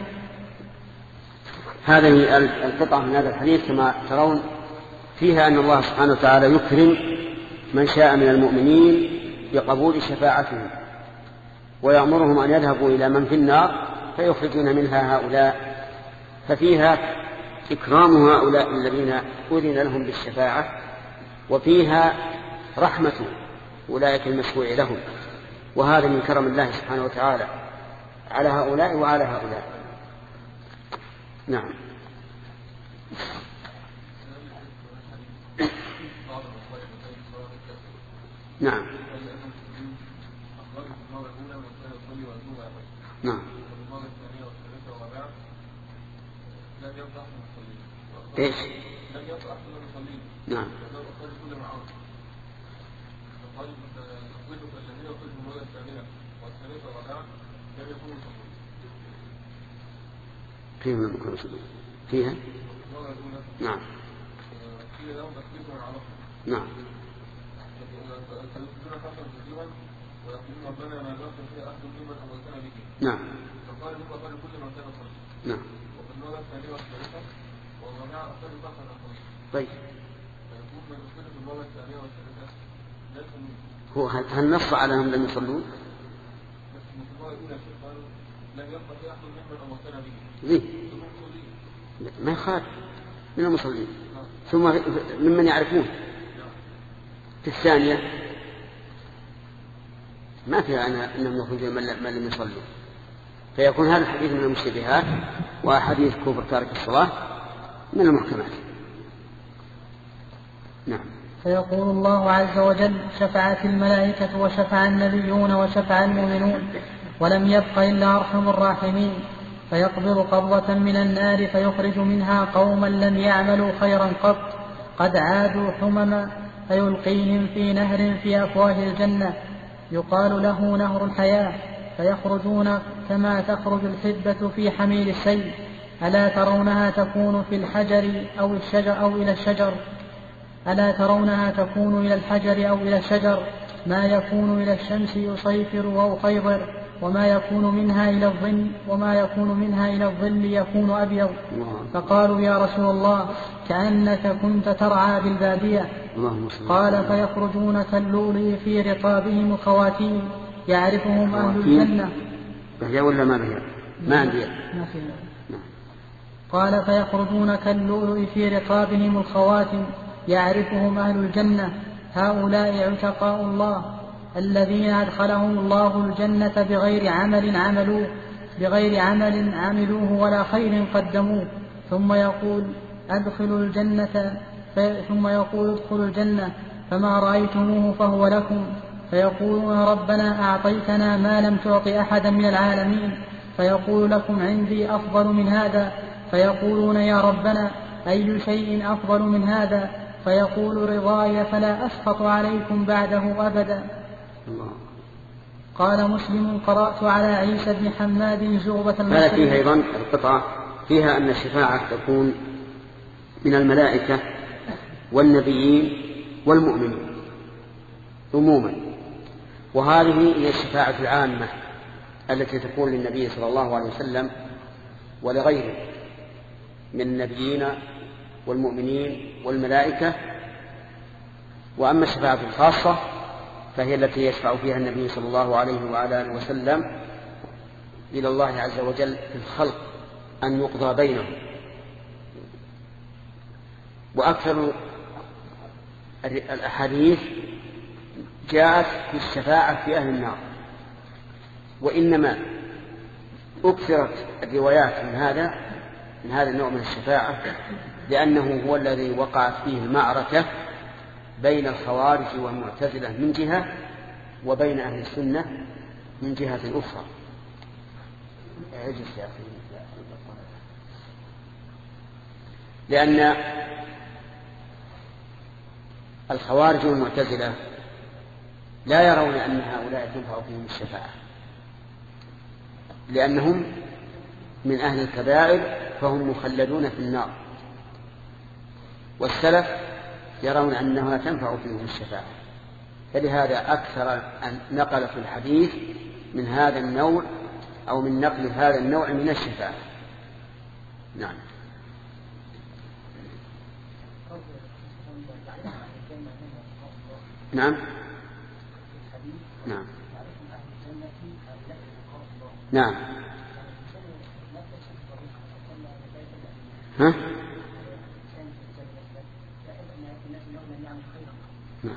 هذه القطعة من هذا الحديث كما ترون فيها أن الله سبحانه وتعالى يكرم من شاء من المؤمنين بقبول شفاعتهم، ويأمرهم أن يذهبوا إلى من في النار فيخرجون منها هؤلاء، ففيها إكرام هؤلاء الذين أذن لهم بالشفاعة، وفيها رحمة أولئك المشفوع لهم، وهذا من كرم الله سبحانه وتعالى على هؤلاء وعلى هؤلاء. نعم. نعم نعم ايش؟ نعم كيف لم يكن فيها؟ نعم نعم نعم نعم طيب هو هل نص على أنهم لم يصلون؟ ليه؟ ما يخالف من المصلين ثم ممن يعرفون. في الثانية ما فيها أنهم يخرجون من لم يصلوا، فيكون هذا الحديث من المشتبهات وحديث كفر تارك الصلاة من المحكمات. نعم. فيقول الله عز وجل: شفعت الملائكة وشفع النبيون وشفع المؤمنون ولم يبق إلا أرحم الراحمين. فيقبض قبضة من النار فيخرج منها قوما لم يعملوا خيرا قط قد عادوا حمما، فيلقيهم في نهر في أفواه الجنة يقال له نهر الحياة، فيخرجون كما تخرج الحبة في حميل السيل. ألا ترونها تكون في الحجر أو الشجر أو إلى الشجر ألا ترونها تكون إلى الحجر أو إلى الشجر ما يكون إلى الشمس يصيفر ويخيضر وما يكون منها إلى الظل يكون أبيض. فقالوا: يا رسول الله كأنك كنت ترعى بالبادية. قال: فيخرجون كاللؤلؤ في رقابهم الخواتيم يعرفهم أهل الجنة. بهي ولا ما بهي؟ ما عندي. قال: فيخرجون كاللؤلؤ في رقابهم الخواتم يعرفهم أهل الجنة. هؤلاء عتقاء الله الذين أدخلهم الله الجنة بغير عمل عملوه ولا خير قدموه. ثم يقول: ادخلوا الجنة فما رأيتموه فهو لكم. فيقولون: ربنا أعطيتنا ما لم تعط أحدا من العالمين. فيقول: لكم عندي أفضل من هذا. فيقولون: يا ربنا أي شيء أفضل من هذا؟ فيقول: رضاي فلا أسخط عليكم بعده أبدا. قال مسلم: قرأت على عيسى بن حماد زغبة المسلم. هذا فيها أيضا القطعة فيها أن الشفاعة تكون من الملائكة والنبيين والمؤمنين عموما، وهذه هي الشفاعة العامة التي تكون للنبي صلى الله عليه وسلم ولغيره من النبيين والمؤمنين والملائكة. وأما الشفاعة الخاصة فهي التي يشفع فيها النبي صلى الله عليه وعلى آله وسلم إلى الله عز وجل في الخلق أن يقضى بينهم. وأكثر الأحاديث جاءت في الشفاعة في أهل النار، وإنما أكثرت الروايات من هذا النوع من الشفاعة لأنه هو الذي وقعت فيه المعركة بين الخوارج والمعتزلة من جهة وبين أهل السنة من جهة أخرى. لأن الخوارج والمعتزلة لا يرون أن هؤلاء تنفع فيهم الشفاعة لأنهم من أهل الكبائر فهم مخلدون في النار، والسلف يرون أنها تنفع فيهم الشفاعة، فلهذا أكثر أن نقل في الحديث من هذا النوع أو من نقل هذا النوع من الشفاعة. نعم. نعم نعم نعم. ها؟ نعم.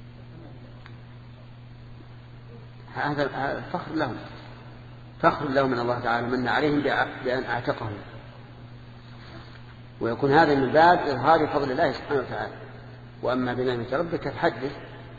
هذا فخر لهم من الله تعالى من عليهم بأن أعتقهم. ويكون هذا من باب إظهار فضل الله سبحانه وتعالى. وأما بنعمة ربك فحدث.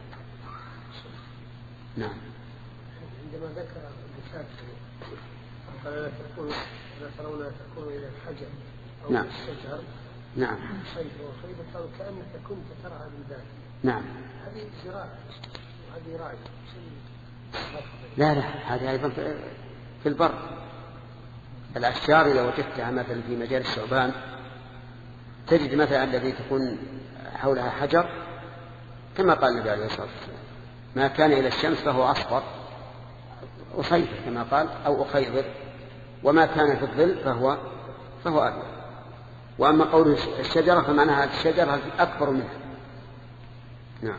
نعم. عندما ذكر الإنسان قال لا ترون تكون إلى الحجر أو نعم. الشجر نعم. صيد وصيد قالوا كأنك كنت ترعى بالبال. نعم. هذه زراعة وهذه رعي. لا هذه أيضا في البر. الأشجار إذا وجدتها مثلا في مجال الشعبان تجد مثلا الذي تكون حولها حجر كما قال النبي عليه الصلاة والسلام ما كان إلى الشمس فهو أصفر أصيفر كما قال أو أخيضر، وما كان في الظل فهو أبيض. وأما قول الشجرة فمعناها الشجرة أكبر منها. نعم.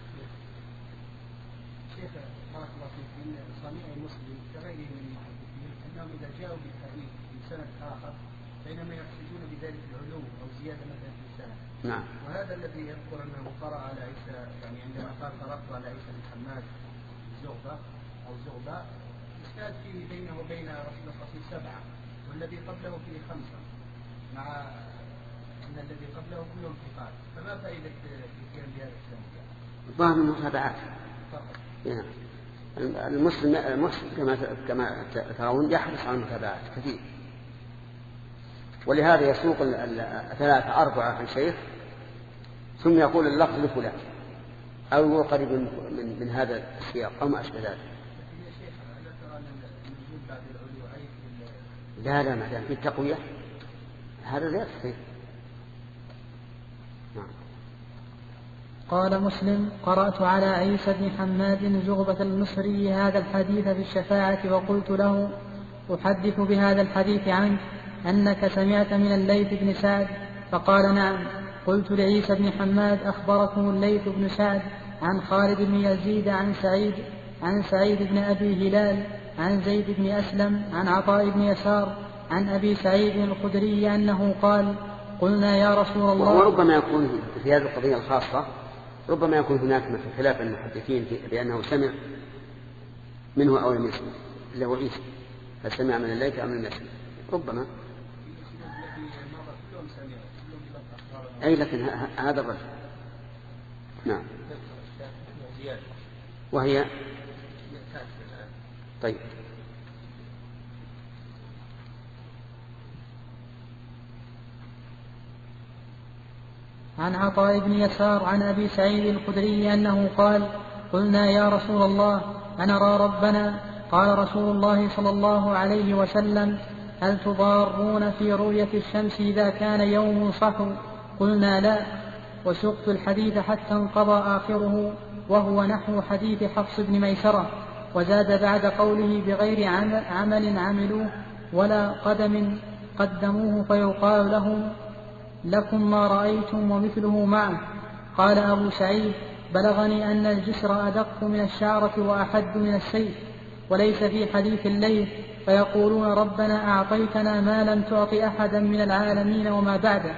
شيخ بارك الله فيك إن صنيع المسلم كغيره من المحدثين أنهم إذا جاءوا بالحديث من سند آخر فإنما يقصدون بذلك العلو أو زيادة مثلا في السند. نعم. وهذا الذي يذكر أنه قرأ على عيسى يعني عندما قال قرأت على عيسى بن حماد زغبة أو زغبة إشكال فيه بينه وبين رسول الله صلى الله عليه وسلم 7 والذي قبله فيه 5 مع أن الذي قبله كلهم ثقات، فما فائدة الاتيان بهذا الكلام؟ ظاهر المتابعات. المسلم كما ترون يحرص على المتابعات كثير، ولهذا يسوق 3 4 عن شيخ ثم يقول اللفظ لفلان أو هو قريب من هذا السياق أو ما أشبه ذلك. لا ما دام في التقوية هذا لا يصح. قال مسلم: قرأت على عيسى بن حماد زغبة المصري هذا الحديث في الشفاعة وقلت له: أحدث بهذا الحديث عنك أنك سمعت من الليث بن سعد؟ فقال: نعم. قلت لعيسى بن حماد: أخبركم الليث بن سعد عن خالد بن يزيد عن سعيد بن أبي هلال عن زيد بن أسلم عن عطاء بن يسار عن أبي سعيد الخدري أنه قال: قلنا يا رسول الله. وربما يكون في هذه القضية الخاصة ربما يكون هناك مثل خلاف المحدثين بأنه سمع منه أو لم يسمع، اللي هو عيسى هل سمع من الليث أو من النسل ربما. أي لكن هذا الرجل. نعم. وهي طيب. عن عطاء بن يسار عن أبي سعيد الخدري أنه قال: قلنا يا رسول الله أنرى ربنا؟ قال رسول الله صلى الله عليه وسلم: هل تضارون في رؤية الشمس إذا كان يوم صحو؟ قلنا لا. وسقت الحديث حتى انقضى آخره وهو نحو حديث حفص بن ميسرة، وزاد بعد قوله: بغير عمل عملوه ولا قدم قدموه فيقال لهم: لكم ما رأيتم ومثله معه. قال أبو سعيد: بلغني أن الجسر أدق من الشعرة وأحد من السيف، وليس في حديث الليل فيقولون: ربنا أعطيتنا ما لم تعط أحدا من العالمين وما بعده.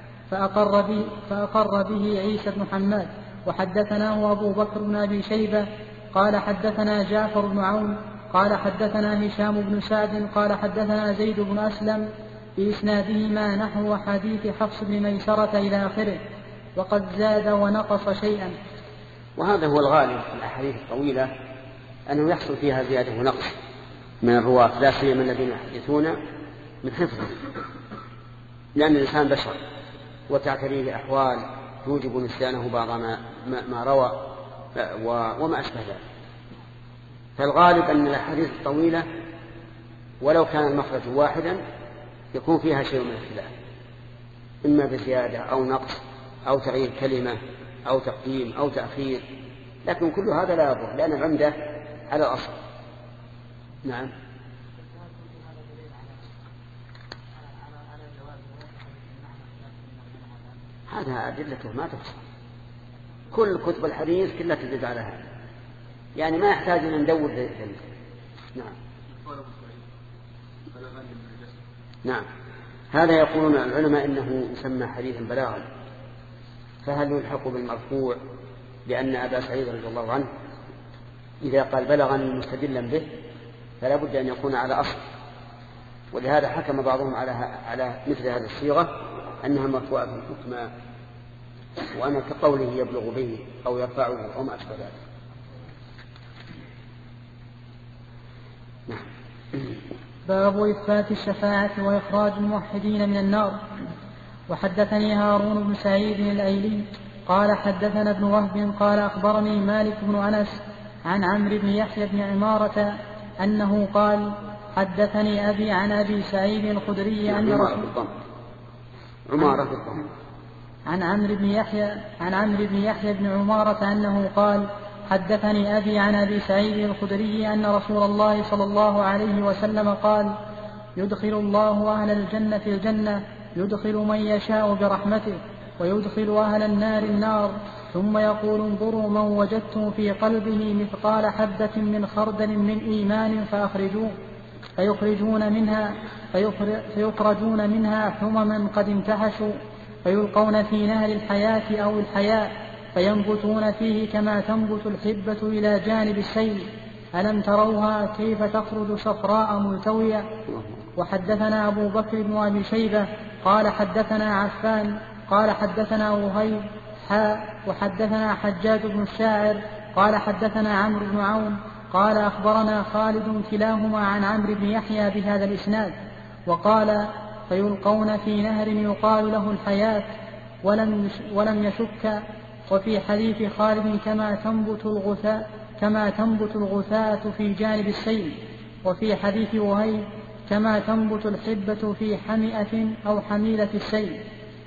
فأقر به عيسى بن حماد. وحدثناه أبو بكر بن أبي شيبة قال حدثنا جعفر بن عون قال حدثنا هشام بن سعد قال حدثنا زيد بن أسلم بإسنادهما نحو حديث حفص بن ميسرة إلى آخره، وقد زاد ونقص شيئا. وهذا هو الغالب في الأحاديث الطويلة أنه يحصل فيها زيادة ونقص من الرواة، لا سيما الذين يحدثون من حفظه، لأن الإنسان بشر وتعتريه أحوال توجب نسيانه بعض ما روى وما أشبه ذلك. فالغالب أن الأحاديث الطويلة ولو كان المخرج واحدا يكون فيها شيء من الخلاف، إما بزيادة أو نقص أو تغيير كلمة أو تقديم أو تأخير، لكن كل هذا لا يضر لأن العمدة على الأصل. نعم. هذا أدلته ما تحصى، كل كتب الحديث كلها تدل على هذا، يعني ما يحتاج أن ندور ذلك. نعم. نعم. هذا يقولون العلماء إنه يسمى حديثا بلاغا، فهل يلحق بالمرفوع؟ لأن أبا سعيد رضي الله عنه إذا قال بلغني مستدلا به فلا بد أن يكون على أصل، ولهذا حكم بعضهم على مثل هذه الصيغة أنها مرفوعة بالحكم، وأنا كقوله يبلغ به أو يرفعه أو ما أشبه ذلك. باب إثبات الشفاعة وإخراج الموحدين من النار. وحدثني هارون بن سعيد الأيلي قال حدثنا ابن وهب قال أخبرني مالك بن أنس عن عمرو بن يحيى بن عمارة أنه قال حدثني أبي عن أبي سعيد الخدري أن عن عمرو بن يحيى بن عمارة أنه قال حدثني أبي عن أبي سعيد الخدري أن رسول الله صلى الله عليه وسلم قال يدخل الله أهل الجنة الجنة يدخل من يشاء برحمته ويدخل أهل النار النار ثم يقول انظروا من وجدتم في قلبه مثقال حبة من خردل من إيمان فأخرجوه فيخرجون منها حمما قد انتهشوا فيلقون في نهر الحياة أو الحياء فينبتون فيه كما تنبت الحبة إلى جانب السيل ألم تروها كيف تخرج صفراء ملتوية. وحدثنا أبو بكر بن أبي شيبة قال حدثنا عفان قال حدثنا وهيب وحدثنا حجاج بن الشاعر قال حدثنا عمرو بن عون قال أخبرنا خالد كلاهما عن عمرو بن يحيى بهذا الإسناد. وقال فيلقون في نهر يقال له الحياة ولم يشك. وفي حديث خالد كما تنبت الغثاء في جانب السيل. وفي حديث وهيب كما تنبت الحبة في حمئة أو حميلة السيل.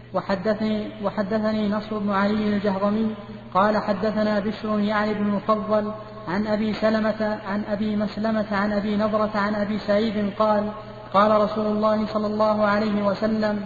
وحدثني نصر بن علي الجهضمي قال حدثنا بشر يعني بن المفضل عن أبي مسلمة عن أبي نضرة عن أبي سعيد قال قال رسول الله صلى الله عليه وسلم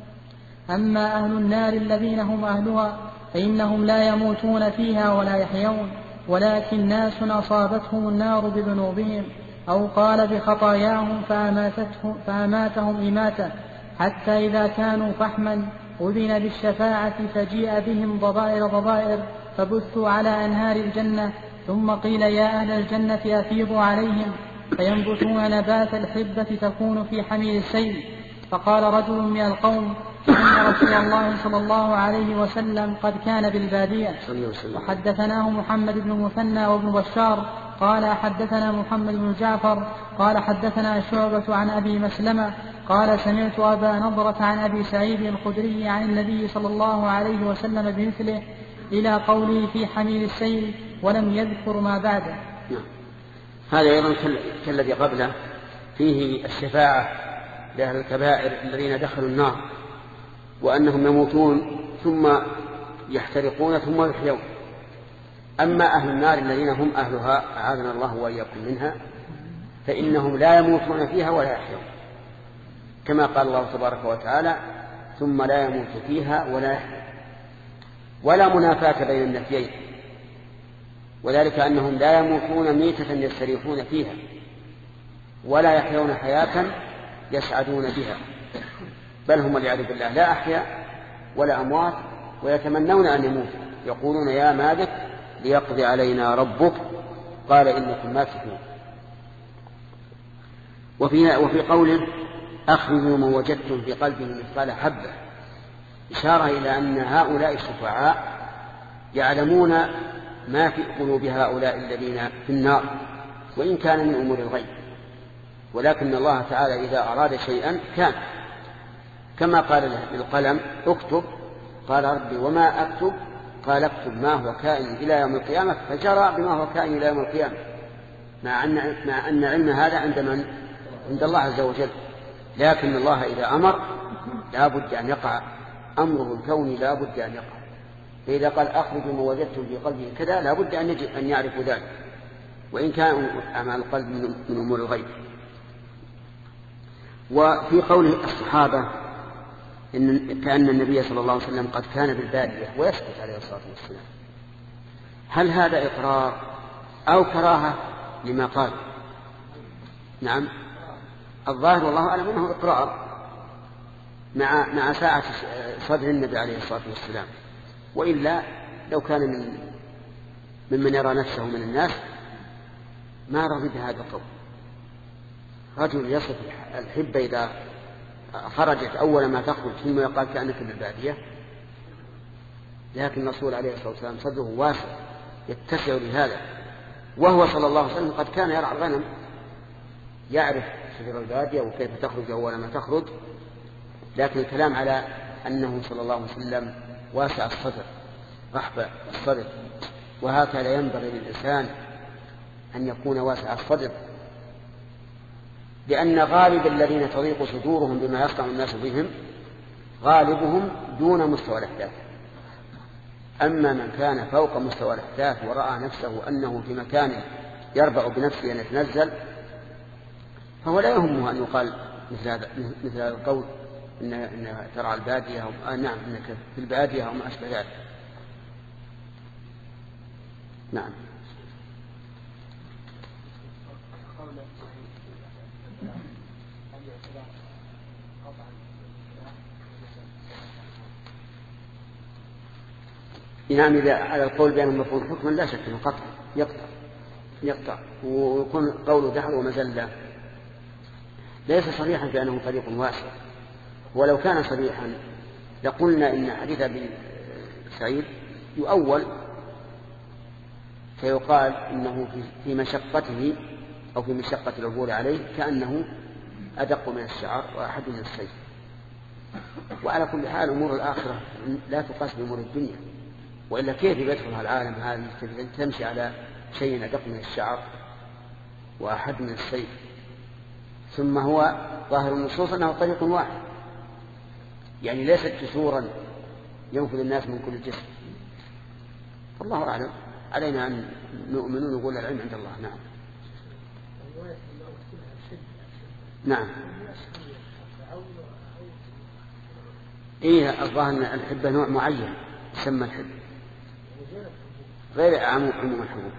أما أهل النار الذين هم أهلها فإنهم لا يموتون فيها ولا يحيون ولكن ناس أصابتهم النار بذنوبهم أو قال بخطاياهم فأماتهم إماتة حتى إذا كانوا فحما أذن بالشفاعة فجيء بهم ضبائر فبثوا على أنهار الجنة ثم قيل يا أهل الجنة أفيضوا عليهم فينبتون نبات الحبة تكون في حميل السيل. فقال رجل من القوم إن رسول الله صلى الله عليه وسلم قد كان بالبادية. وحدثناه محمد بن مثنى وابن بشار قال حدثنا محمد بن جعفر قال حدثنا شعبة عن أبي مسلمة قال سمعت أبا نضرة عن أبي سعيد الخدري عن النبي صلى الله عليه وسلم بمثله إلى قوله في حميل السيل ولم يذكر ما بعده. هذا أيضا كالذي قبله فيه الشفاعة لأهل الكبائر الذين دخلوا النار وأنهم يموتون ثم يحترقون ثم يحيون. أما أهل النار الذين هم أهلها أعاذنا الله وإياكم منها فإنهم لا يموتون فيها ولا يحيون كما قال الله تبارك وتعالى ثم لا يموت فيها ولا يحيون. ولا منافاة بين النفيين وذلك أنهم لا يموتون ميتة يستريحون فيها ولا يحيون حياة يسعدون بها بل هم والعياذ بالله لا أحياء ولا أموات ويتمنون أن يموتوا يقولون يا مالك ليقضي علينا ربك قال إنكم ماكثون. وفي قوله أخرجوا من وجدتم في قلبه مثقال حبة إشارة إلى أن هؤلاء الشفعاء يعلمون ما في قلوب هؤلاء الذين في النار وإن كان من أمور الغيب ولكن الله تعالى إذا أراد شيئا كان كما قال للقلم اكتب قال ربي وما أكتب قال اكتب ما هو كائن إلى يوم القيامة فجرى بما هو كائن إلى يوم القيامة مع أن علم هذا عند من؟ عند الله عز وجل. لكن الله إذا أمر لا بد أن يقع أمره الكوني لا بد أن يقع. فإذا قال أخرجوا ما وجدتم في قلبه كذا لا بد أن يعرفوا ذلك وإن كان أعمال القلب من أمور الغيب. وفي قوله الصحابة كأن النبي صلى الله عليه وسلم قد كان بالبادية ويسكت عليه الصلاة والسلام هل هذا إقرار أو كراهة لما قال؟ نعم الظاهر والله أعلم أنه إقرار مع ساعة صدر النبي عليه الصلاة والسلام وإلا لو كان ممن يرى نفسه من الناس ما رضي بهذا القول. رجل يصف الحب إذا خرجت أول ما تخرج ثم يقال كأنك بالبادية، لكن الرسول عليه الصلاة والسلام صدره واسع يتسع لهذا، وهو صلى الله عليه وسلم قد كان يرعى الغنم، يعرف شجر البادية وكيف تخرج أول ما تخرج، لكن الكلام على أنه صلى الله عليه وسلم واسع الصدر رحب الصدر، وهكذا ينبغي للإنسان أن يكون واسع الصدر، لأن غالب الذين تضيق صدورهم بما يصنع الناس بهم غالبهم دون مستوى الأحداث. أما من كان فوق مستوى الأحداث ورأى نفسه أنه في مكان يربع بنفسه أن يتنزل، فهو لا يهمه أن يقال مثل هذا القول إن ترعى البادية نعم إنك في البادية أو ما أشبه ذلك. نعم. نعم، إذا على القول بأنه مفعول حكما لا شك أنه قطع يقطع ويكون قوله دحر ومزلة ليس صريحا بأنه طريق واسع، ولو كان صريحا لقلنا إن حديث أبي سعيد يؤول فيقال إنه في مشقته أو في مشقة العبور عليه كأنه أدق من الشعر وأحد من السيف. وعلى كل حال أمور الآخرة لا تقاس بأمور الدنيا، وإلا كيف يدخلها العالم هذه تمشي على شيء أدق من الشعر وأحد من السيف؟ ثم هو ظاهر النصوص أنه طريق واحد، يعني ليست جسورا ينفذ الناس من كل جسم. فالله أعلم، علينا أن نؤمن ونقول العلم عند الله. نعم. نعم. إيه الظاهر أن الحبة نوع معين يسمى الحب غير عموم الحبوب.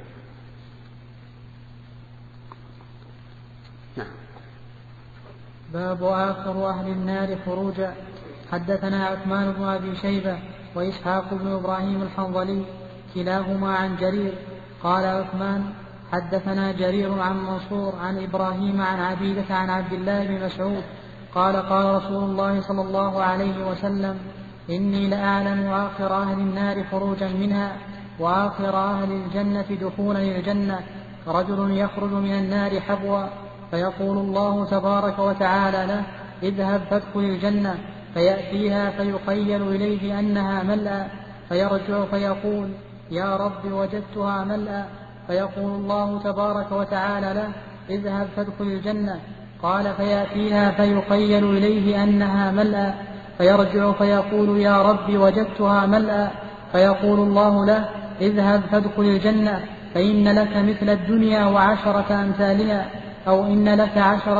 نعم. باب آخر أهل النار خروجا. حدثنا عثمان بن أبي شيبة وإسحاق بن إبراهيم الحنظلي كلاهما عن جرير. قال عثمان حدثنا جرير عن منصور عن إبراهيم عن عبيدة عن عبد الله بن مسعود قال قال رسول الله صلى الله عليه وسلم إني لأعلم آخر أهل النار خروجا منها وآخر أهل الجنة دخولا للجنة رجل يخرج من النار حبوا فيقول الله تبارك وتعالى له اذهب فادخل الجنة فيأتيها فيخيل إليه أنها ملأى فيرجع فيقول يا رب وجدتها ملأى فيقول الله تبارك وتعالى له اذهب فادخل الجنة قال فيأتيها فيخيل إليه أنها ملأى فيرجع فيقول يا رب وجدتها ملأى فيقول الله له اذهب فادخل الجنة فإن لك مثل الدنيا وعشرة أمثالها أو إن لك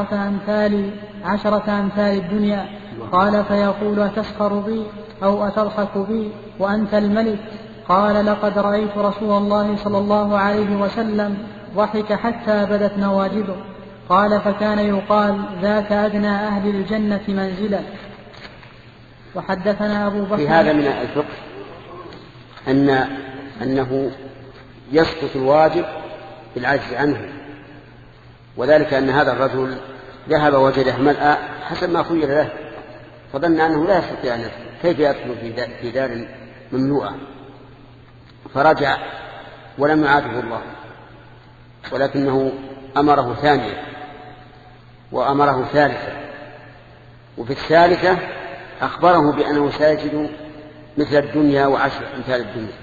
عشرة أمثال الدنيا. قال فيقول أتسخر بي أو أتضحك بي وأنت الملك؟ قال لقد رأيت رسول الله صلى الله عليه وسلم ضحك حتى بدت نواجذه. قال فكان يقال ذاك أدنى أهل الجنة منزلا. وحدثنا أبو بكر. في هذا من الفقه أنه يسقط الواجب بالعجز عنه، وذلك أن هذا الرجل ذهب وجده ملأ حسب ما خير له، فظن أنه لا يستطيع أن يدخل، كيف يدخل في دار ممنوعة؟ فرجع ولم يعاده الله، ولكنه أمره ثانية وأمره ثالثة، وفي الثالثة أخبره بأنه سيجد مثل الدنيا وعشر أمثال الدنيا.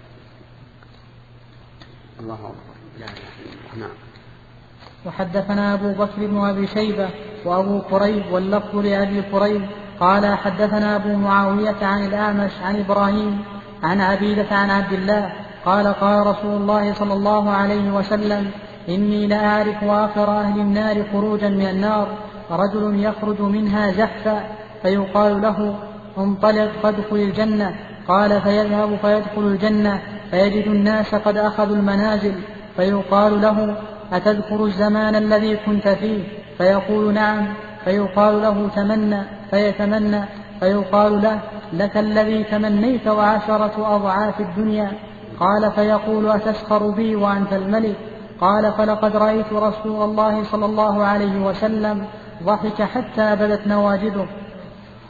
الله أكبر. نعم. وحدثنا أبو بكر بن أبي شيبة وأبو قريب واللفظ لأبي قريب قال حدثنا أبو معاوية عن الأعمش عن إبراهيم عن عبيدة عن عبد الله قال قال رسول الله صلى الله عليه وسلم إني لأعرف آخر أهل النار خروجا من النار رجل يخرج منها زحفا فيقال له انطلق فادخل الجنة. قال فيذهب فيدخل الجنة فيجد الناس قد أخذوا المنازل فيقال له أتذكر الزمان الذي كنت فيه؟ فيقول نعم. فيقال له تمنى فيتمنى فيقال له لك الذي تمنيت وعشرة أضعاف الدنيا. قال فيقول أتسخر بي وأنت الملك؟ قال فلقد رأيت رسول الله صلى الله عليه وسلم ضحك حتى بدت نواجذه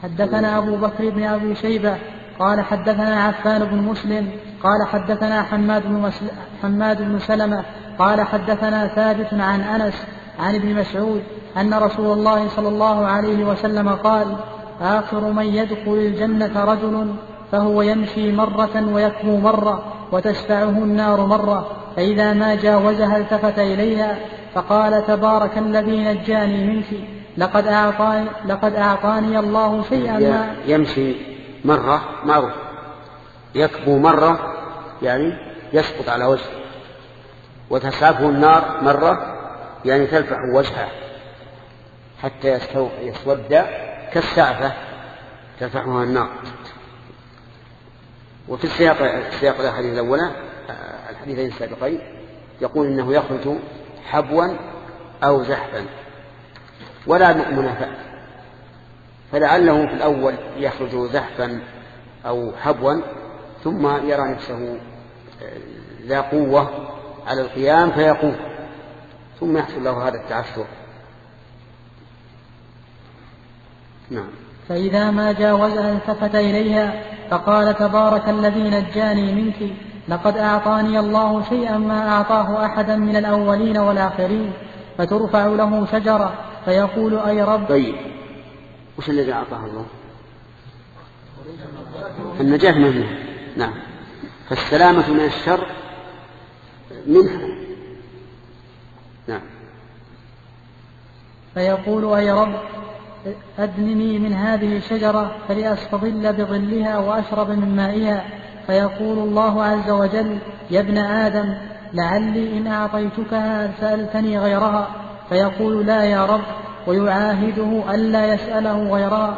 حدثنا أبو بكر بن أبي شيبة قال حدثنا عفان بن مسلم قال حدثنا حماد بن سلمة قال حدثنا ثابت عن أنس عن ابن مسعود أن رسول الله صلى الله عليه وسلم قال آخر من يدخل الجنة رجل فهو يمشي مرة ويكبو مرة وتشفعه النار مرة، فإذا ما جاوزها التفت إليها فقال تبارك الذي نجاني منك لقد أعطاني الله شيئا ما. يمشي مرة معروف، يكبو مرة يعني يسقط على وجهه، وتسعفه النار مرة يعني تلفح وجهه حتى يسود كالسعفة تلفحها النار. وفي السياق الحديث الأولى الحديثين السابقين يقول إنه يخرج حبوا أو زحفا ولا منافاة، فلعله في الأول يخرج زحفا أو حبوا ثم يرى نفسه ذا قوة على القيام فيقوم، ثم يحصل له هذا التعثر. نعم. فإذا ما جاوزها التفت إليها فقال تبارك الذي نجاني منك لقد أعطاني الله شيئا ما أعطاه أحدا من الأولين والآخرين، فترفع له شجرة فيقول أي رب. طيب وش الذي أعطاه الله؟ النجاة منه. نعم. فالسلامة من الشر منها. نعم. فيقول أي رب أدنني من هذه الشجرة فلأستظل بظلها وأشرب من مائها، فيقول الله عز وجل يا ابن آدم لعلي إن أعطيتكها سألتني غيرها، فيقول لا يا رب، ويعاهده ألا يسأله غيرها،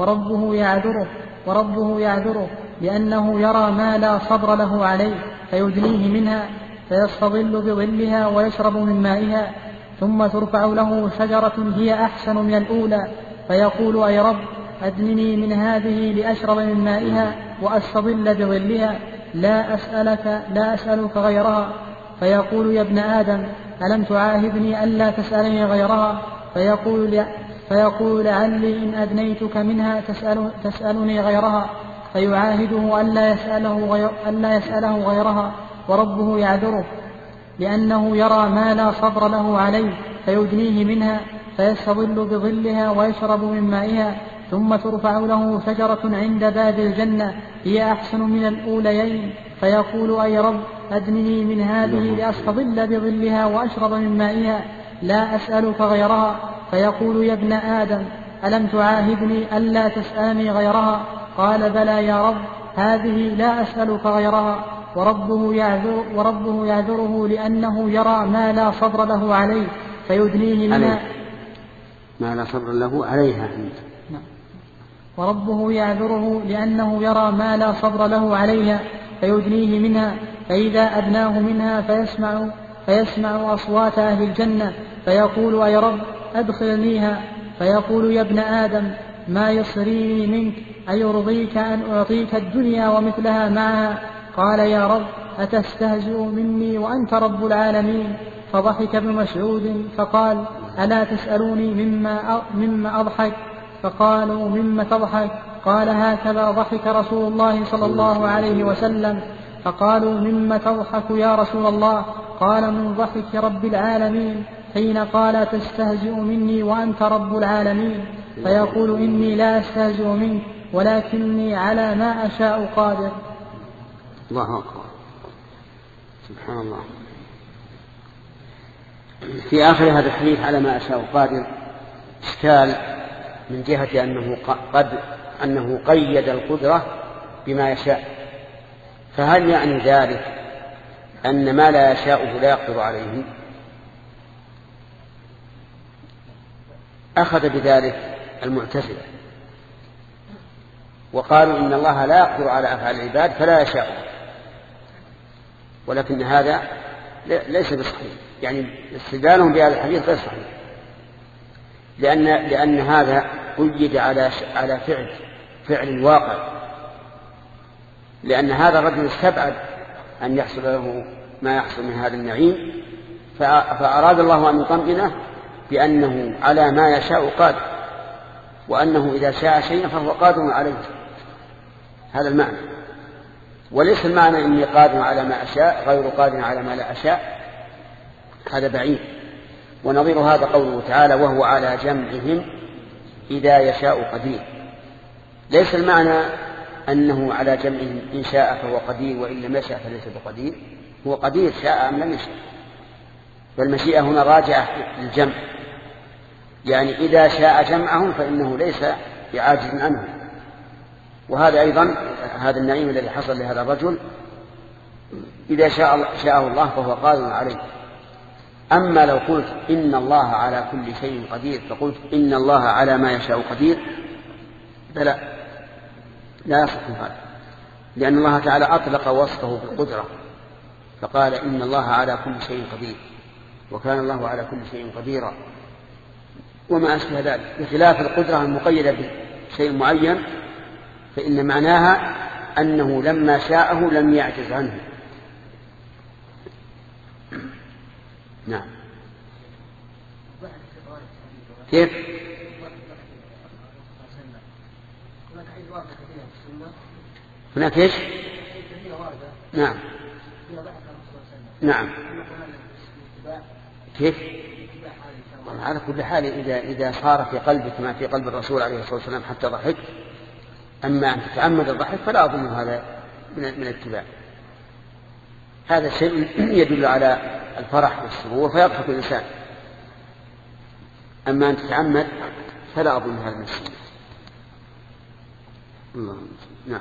وربه يعذره لأنه يرى ما لا صبر له عليه فيدنيه منها فيستظل بظلها ويشرب من مائها، ثم ترفع له شجرة هي أحسن من الأولى فيقول أي رب أدنني من هذه لأشرب من مائها وأستظل بظلها لا أسألك غيرها، فيقول يا ابن آدم ألم تعاهدني ألا تسألني غيرها، فيقول لعلي إن أدنيتك منها تسألني غيرها، فيعاهده ألا يسأله غيرها، وربه يعذره لأنه يرى ما لا صبر له عليه فيدنيه منها فيستظل بظلها ويشرب من مائها، ثم ترفع له شجرة عند باب الجنة هي أحسن من الأوليين، فيقول أي رب أدنني من هذه لأستظل بظلها وأشرب من مائها لا أسألك غيرها، فيقول يا ابن آدم ألم تعاهدني ألا تسألني غيرها، قال بلى يا رب هذه لا أسألك غيرها، وربه يعذره لأنه يرى ما لا صبر له عليه فيدنيه منها ما لا صبر له عليها. وربه يعذره لأنه يرى ما لا صبر له عليها فيدنيه منها، فإذا أدناه منها فيسمع أصوات أهل الجنة فيقول أي رب أدخلنيها، فيقول يا ابن آدم ما يصريني منك أيرضيك أن أعطيك الدنيا ومثلها معها، قال يا رب أتستهزئ مني وأنت رب العالمين، فضحك ابن مسعود فقال ألا تسألوني مما أضحك، فقالوا مما تضحك، قال هكذا ضحك رسول الله صلى الله عليه وسلم، فقالوا مما تضحك يا رسول الله، قال من ضحك رب العالمين حين قال تستهزئ مني وأنت رب العالمين، فيقول إني لا أستهزئ منك ولكني على ما أشاء قادر. الله أكبر، سبحان الله. في آخر هذا الحديث على ما أشاء قادر إشكال من جهة أنه قيد القدرة بما يشاء، فهل يعني ذلك أن ما لا يشاءه لا يقدر عليه؟ أخذ بذلك المعتزلة وقالوا إن الله لا يقدر على أفعال العباد فلا يشاء، ولكن هذا ليس بصحيح، يعني استدلالهم بهذا الحديث غير صحيح، لأن هذا قيد على فعل الواقع، لأن هذا الرجل استبعد أن يحصل له ما يحصل من هذا النعيم، فأراد الله أن يطمئنه بأنه على ما يشاء قادر، وأنه إذا شاء شيئا فهو قادر عليه. هذا المعنى، وليس المعنى إني قادر على ما أشاء غير قادر على ما لا أشاء، هذا بعيد. ونظير هذا قوله تعالى وهو على جمعهم إذا يشاء قدير. ليس المعنى أنه على جمعهم إن شاء فهو قدير وإن لم يشاء فليس بقدير، هو قدير شاء أم لم يشاء. فالمشيئة هنا راجعة للجمع، يعني إذا شاء جمعهم فإنه ليس بعاجز عنه. وهذا أيضا هذا النعيم الذي حصل لهذا الرجل إذا شاءه الله فهو قادر عليه. أما لو قلت إن الله على كل شيء قدير فقلت إن الله على ما يشاء قدير فلا يصح هذا، لأن الله تعالى أطلق وصفه بالقدرة فقال إن الله على كل شيء قدير، وكان الله على كل شيء قديرا وما أشبه ذلك، بخلاف القدرة المقيدة بشيء معين فإن معناها أنه لما شاءه لم يعجز عنه. نعم. كيف؟ هناك ايش؟ نعم. نعم. كيف؟ على كل حال إذا صار في قلبك ما في قلب الرسول عليه الصلاة والسلام حتى ضحك، أما أن تتعمد الضحك فلا أظن هذا من الاتباع. هذا شيء يدل على الفرح والسرور فيضحك الإنسان، أما أن تتعمد فلا أظن هذا من السنة. نعم.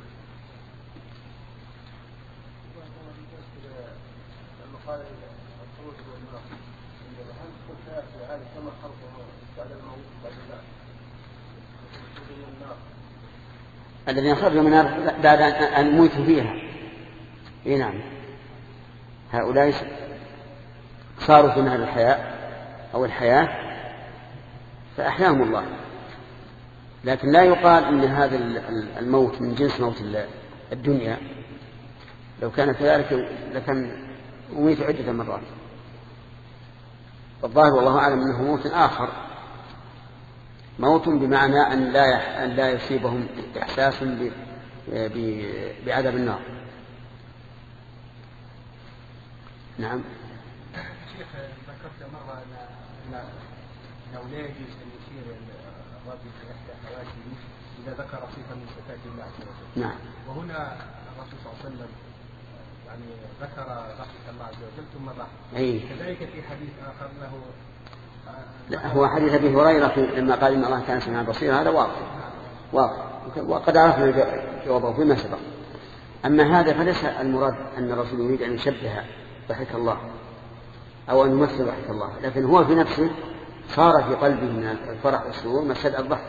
الذين خرجوا من النار بعد أن موتوا فيها، إيه نعم، هؤلاء صاروا في نار الحياة فأحياهم الله. لكن لا يقال إن هذا الموت من جنس موت الدنيا، لو كان كذلك لكان أميت عدة مرات. والظاهر والله أعلم أنه موت آخر، موت بمعنى أن لا يصيبهم إحساس بعذاب النار. نعم. شيخ ذكرت مرة أنه لا يجوز أن يشير الرجل في إحدى حواشيه إذا ذكر صفة من صفات الله عز وجل. نعم. وهنا الرسول صلى الله عليه وسلم يعني ذكر رحمة الله عز وجل ثم رحمة. أي. كذلك في حديث آخر له. لا، هو حديث أبي هريرة لما قال إن الله كان سميعا بصيرا، هذا واضح وقد عرفنا جوابه فيما سبق. أما هذا فليس المراد أن الرسول يريد أن يشبه ضحك الله أو أن يمثل ضحك الله، لكن هو في نفسه صار في قلبه من الفرح والسرور مسد الضحك،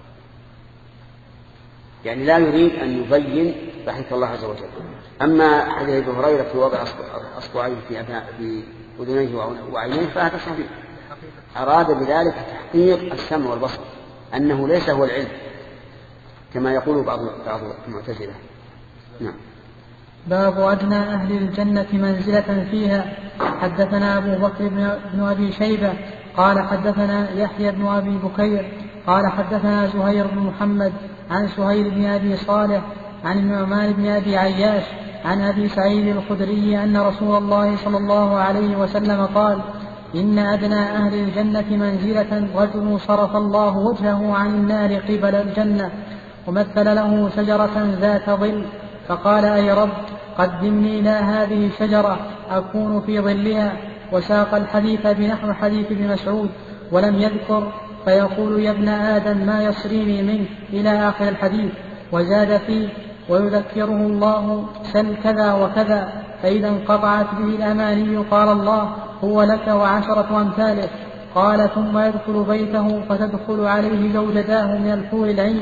يعني لا يريد أن يبين ضحك الله عز وجل. أما حديث أبي هريرة في وضع أصبعيه في أذنيه وعينيه فهذا صحيح، أراد بذلك تحقيق السمع والبصر، أنه ليس هو العلم كما يقول بعض المعتزلة. نعم. باب أدنى أهل الجنة منزلة فيها. حدثنا أبو بكر بن أبي شيبة قال حدثنا يحيى بن أبي بكير قال حدثنا زهير بن محمد عن سهيل بن أبي صالح عن النعمان بن أبي عياش عن أبي سعيد الخدري أن رسول الله صلى الله عليه وسلم قال إن أدنى أهل الجنة منزلة رجل صرف الله وجهه عن النار قبل الجنة ومثل له شجرة ذات ظل فقال أي رب قدمني إلى هذه الشجرة أكون في ظلها، وساق الحديث بنحو حديث ابن مسعود ولم يذكر، فيقول يا ابن آدم ما يصريني منك إلى آخر الحديث، وزاد فيه ويذكره الله سل كذا وكذا، فإذا انقطعت به الأماني قال الله هو لك وعشرة أمثاله. قال ثم يدخل بيته فتدخل عليه زوجتاه من الحور العين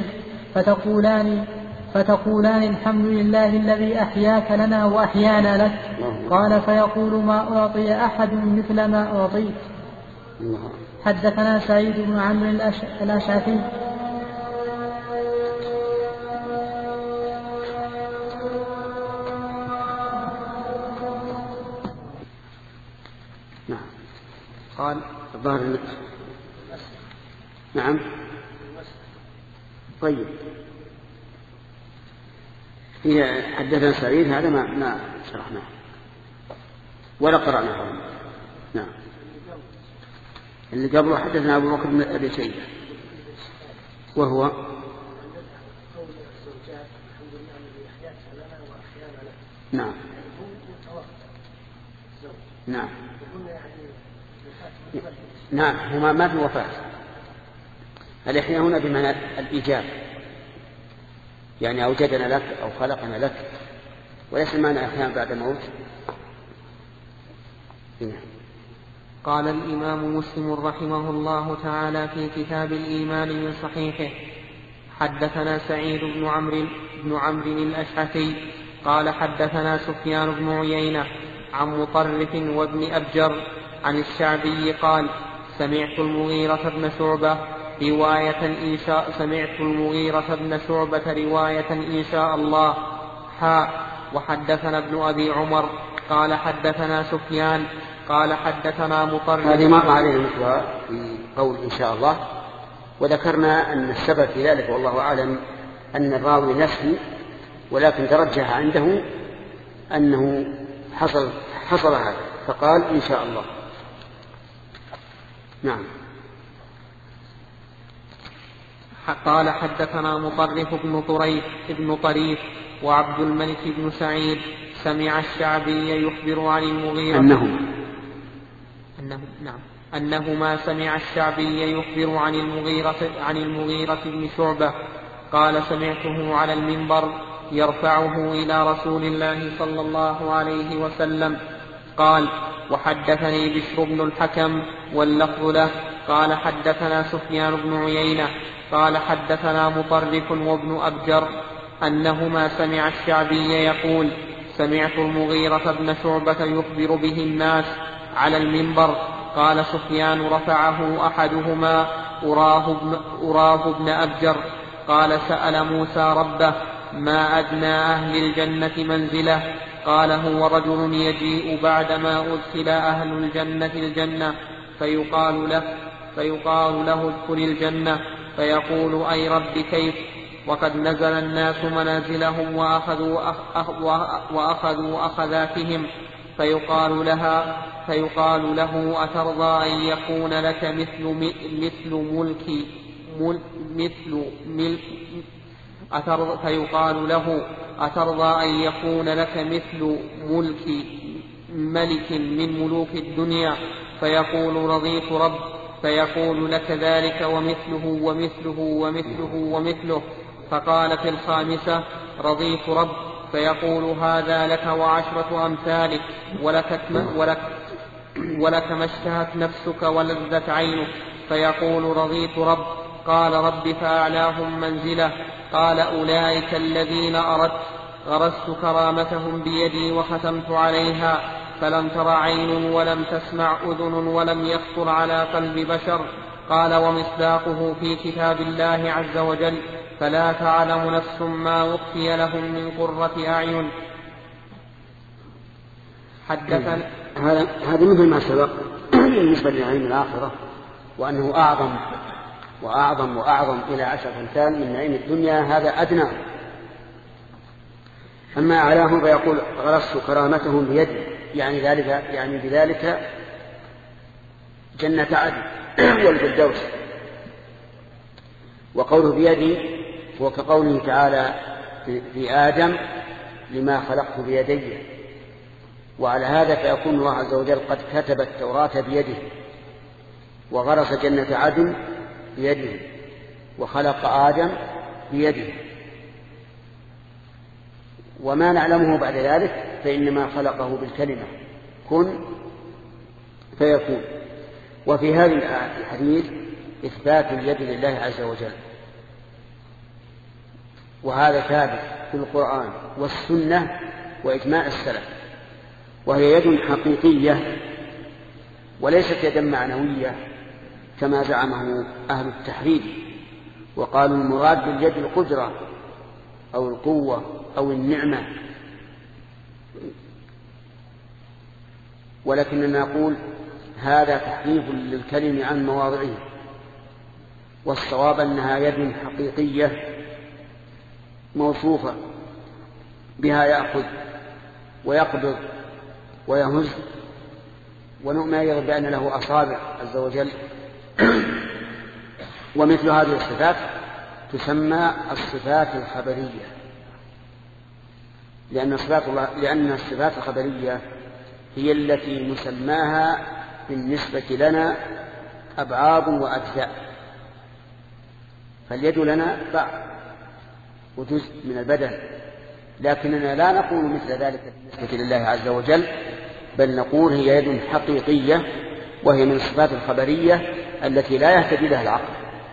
فتقولان الحمد لله الذي أحياك لنا وأحيانا لك. قال فيقول ما أعطي أحد مثل ما أعطيت. حدثنا سعيد بن عمرو الأشعثي قال الظاهر نعم طيب في حدثنا سعيد هذا ما شرحناه ولا قرأناه. نعم. اللي قبله حدثنا أبو بكر بن أبي شيبة وهو نعم نعم نعم هما ما في وفاة. الإحياء هنا بمعنى الإيجاب، يعني أوجدنا لك أو خلقنا لك، وليس معنى إحياء بعد موت. قال الإمام مسلم رحمه الله تعالى في كتاب الإيمان من صحيحه: حدثنا سعيد بن عمرو الأشعثي قال حدثنا سفيان بن عيينة عن مطرف وابن أبجر عن الشعبي قال: سمعت المغيرة بن شعبة رواية إن شاء الله. وحدثنا ابن أبي عمر قال حدثنا سفيان قال حدثنا مطرف. هذه مر علينا مثلها في قول إن شاء الله، وذكرنا أن السبب في ذلك والله أعلم أن الراوي نفسه، ولكن ترجح عنده أنه حصل هذا فقال إن شاء الله. نعم. قال حدثنا مطرف بن طريف وعبد الملك بن سعيد سمع الشعبي يخبر عن المغيرة أنهما سمع الشعبي يخبر عن المغيرة بن شعبة قال: سمعته على المنبر يرفعه إلى رسول الله صلى الله عليه وسلم. قال: وحدثني بشر بن الحكم واللفظ له قال حدثنا سفيان بن عيينة قال حدثنا مطرف وابن أبجر أنهما سمع الشعبي يقول: سمعت المغيرة بن شعبة يخبر به الناس على المنبر. قال سفيان: رفعه أحدهما أراه ابن أبجر. قال: سأل موسى ربه: ما أدنى أهل الجنة منزله؟ قال: هو رجل يجيء بعدما أدخل أهل الجنة الجنة فيقال له ادخل الجنة، فيقول: أي رب كيف؟ وقد نزل الناس منازلهم وأخذوا أخذاتهم. فيقال له: أترضى أن يكون لك مثل ملك ملك من ملوك الدنيا؟ فيقول: رضيت رب. فيقول: لك ذلك ومثله ومثله ومثله ومثله. فقال في الخامسة: رضيت رب. فيقول: هذا لك وعشرة أمثالك ولك ما اشتهت نفسك ولذت عينك. فيقول: رضيت رب. قال: رب فأعلاهم منزلة. قال: أولئك الذين أردت، غرست كرامتهم بيدي وختمت عليها، فلم تر عين ولم تسمع أذن ولم يخطر على قلب بشر. قال: ومصداقه في كتاب الله عز وجل: فلا تعلم نفس ما أخفي لهم من قرة أعين. حدثنا هذا مثل ما سبق بالنسبة لنعيم الآخرة، وأنه أعظم وأعظم وأعظم إلى 10 أمثال من نعيم الدنيا، هذا أدنى. أما أعلاهم فيقول: غرست كرامتهم بيدي، يعني بذلك جنة عدن والفردوس. وقوله بيدي هو كقوله تعالى في آدم: لما خلقت بيدي. وعلى هذا فيكون الله عز وجل قد كتب التوراة بيده، وغرس جنة عدن بيده، وخلق آدم بيده. وما نعلمه بعد ذلك فإنما خلقه بالكلمة كن فيكون. وفي هذه الحديث إثبات اليد لله عز وجل، وهذا ثابت في القرآن والسنة وإجماع السلف، وهي يد حقيقية وليست يدا معنوية كما زعمه أهل التحريف، وقالوا المراد باليد القدرة أو القوة أو النعمة. ولكننا نقول هذا تحريف للكلم عن مواضعه، والصواب أنها يد حقيقية موصوفة بها يأخذ ويقبض ويهز، ونؤمن أيضا بأن له أصابع عز وجل. ومثل هذه الصفات تسمى الصفات الخبرية، لأن الصفات الخبرية هي التي نسماها بالنسبة لنا أبعاض وأجزاء. فاليد لنا بعض وجزء من البدن، لكننا لا نقول مثل ذلك بالنسبة لله عز وجل، بل نقول هي يد حقيقية، وهي من الصفات الخبرية التي لا يهتدي لها العقل.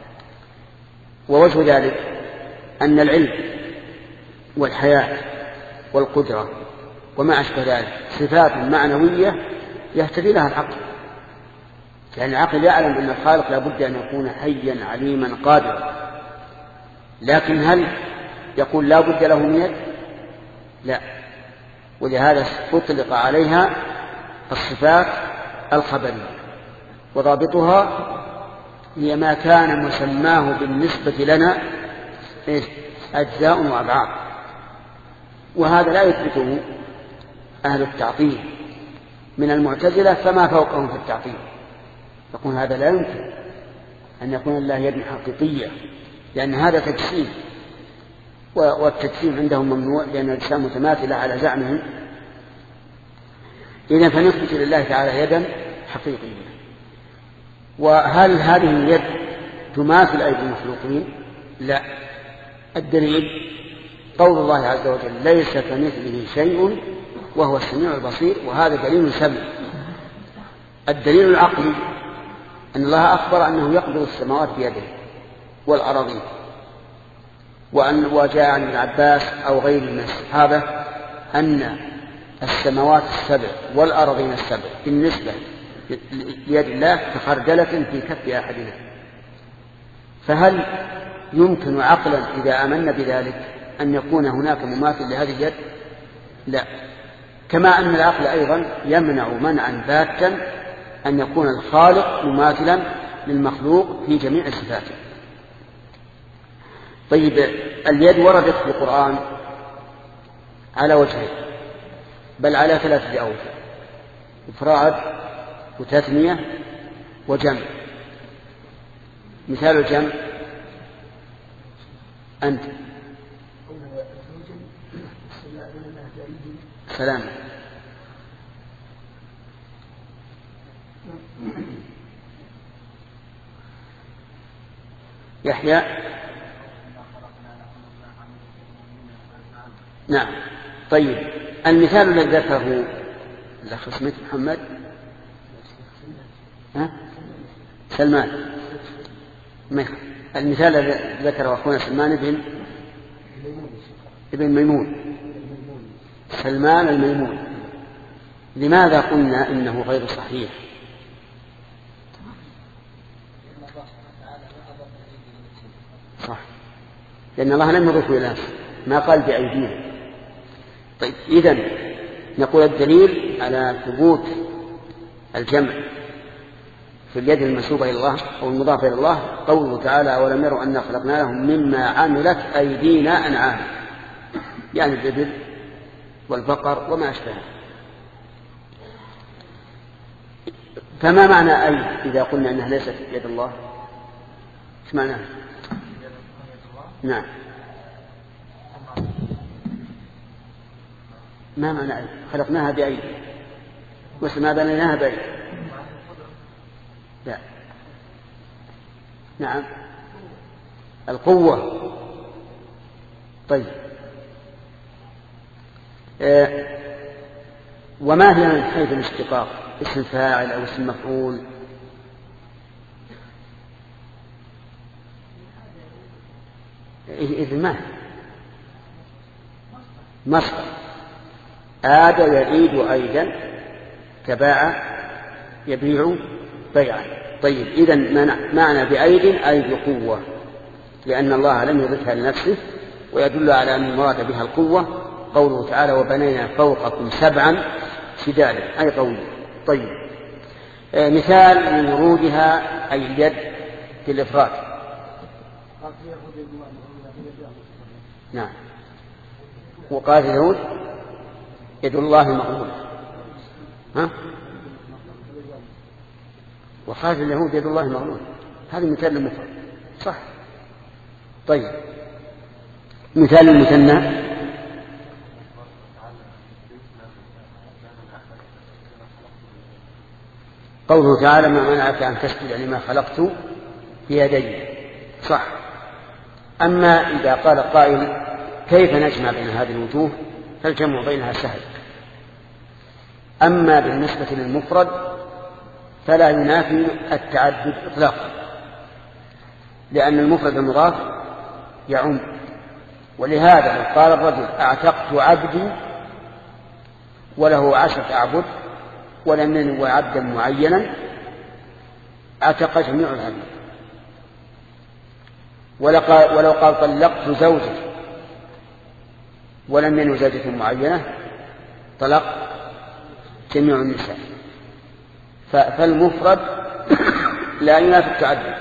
ووجه ذلك أن العلم والحياة والقدرة وما أشبه ذلك صفات معنوية يهتدي لها العقل، لأن العقل يعلم أن الخالق لا بد أن يكون حيا عليما قادرا، لكن هل يقول لا بد له من يد؟ لا. ولهذا أطلق عليها الصفات الخبرية، وضابطها هي ما كان مسماه بالنسبة لنا أجزاء وأبعاد، وهذا لا يثبته أهل التعطيل من المعتزلة فما فوقهم في التعطيل، يقول هذا لا يمكن أن يكون الله يد حقيقية، لأن هذا تجسيم، والتجسيم عندهم ممنوع لأن الأجسام متماثلة على زعمهم. إذن فنثبت لله تعالى يدا حقيقية. وهل هذه اليد تماثل أيدي المخلوقين؟ لا. الدليل قول الله عز وجل ليس كمثله شيء وهو السميع البصير، وهذا دليل سمع. الدليل العقلي أن الله أخبر أنه يقبض السماوات بيده والأراضين، وجاء عن ابن عباس أو غيره من الصحابة أن السماوات السبع والأراضين السبع بالنسبة ليد الله كخردلة في كف أحدنا. فهل يمكن عقلا إذا آمنا بذلك أن يكون هناك مماثل لهذه اليد؟ لا. كما أن العقل أيضا يمنع منعا باتا أن يكون الخالق مماثلا للمخلوق في جميع صفاته. طيب، اليد وردت في القرآن على وجهين، بل على 3 أوجه: إفراد وتثنية وجمع. مثال الجمع أنت سلام. يحيى نعم. طيب، المثال الذي ذكره الأخ اسمه محمد سلمان، المثال الذي ذكره أخونا سلمان ابن ميمون، سلمان الميمون، لماذا قلنا إنه غير صحيح؟ صح، لأن الله لم يضفه إلى نفسه، ما قال بأيدينا. طيب، إذن نقول الدليل على ثبوت الجمع في اليد المنسوبة إلى الله أو المضافة إلى الله قوله تعالى: ولم يروا أنا خلقنا لهم مما عملت أيدينا أنعام، يعني الإبل والبقر وما أشبهه. فما معنى أيد إذا قلنا أنها ليست يد الله؟ ايش معناه؟ نعم، ما معنى أيد؟ خلقناها بأيد وما بنيناها بأيد. لا، نعم، القوة. طيب، وما هي من حيث الاشتقاق؟ اسم فاعل أو اسم مفعول؟ إذن ما مصدر. آد يعيد أيضا كباع يبيع بيعا. طيب، إذن معنى بأيد أي بقوة، لأن الله لم يضفها لنفسه، ويدل على أن المراد بها القوة قوله تعالى: وبنينا فوقكم 7 شدادا، أي قوية. طيب، مثال من ورودها أي اليد في الإفراد نعم. وقال اليهود يد الله مغلولة. ها؟ وقال اليهود يد الله مغلولة. هذا مثال المفرد صح. طيب مثال المثنى قوله تعالى ما منعك أن تسجد لما خلقت بيدي صح. أما إذا قال قائل كيف نجمع بين هذه الوجوه فالجمع بينها سهل. أما بالنسبة للمفرد فلا ينافي التعدد إطلاقا، لأن المفرد المضاف يعم. ولهذا لو قال الرجل أعتقت عبدي وله 10 أعبد ولم ينوي عبدا معينا اعتق جميع العبيد. ولو قال طلقت زوجتي ولم ينوي زوجة معينة طلق جميع النساء. فالمفرد لا ينافي التعدد.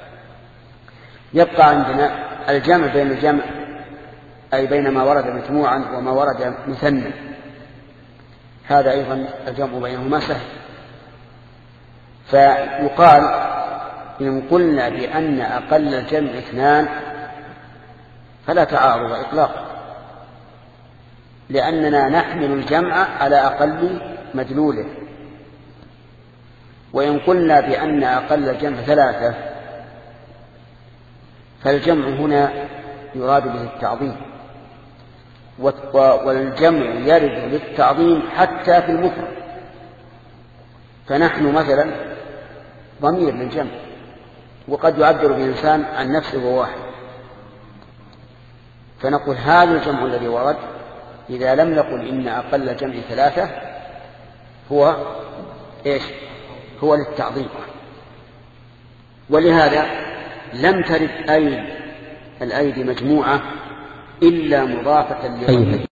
يبقى عندنا الجمع بين الجمع أي بين ما ورد مجموعا وما ورد مثنى. هذا أيضا الجمع بينهما سهل. فيقال إن قلنا بأن أقل الجمع 2 فلا تعارض إطلاقا، لأننا نحمل الجمع على أقل مدلوله. وإن قلنا بأن أقل الجمع 3 فالجمع هنا يراد به التعظيم، والجمع يرد للتعظيم حتى في المفرد. فنحن مثلا ضمير للجمع، وقد يعبر الإنسان عن نفسه واحد، فنقول هذا الجمع الذي ورد إذا لم نقل إن أقل الجمع 3 هو إيش؟ هو للتعظيم. ولهذا لم ترد الأيدي مجموعة إلا مضافة لغيرها.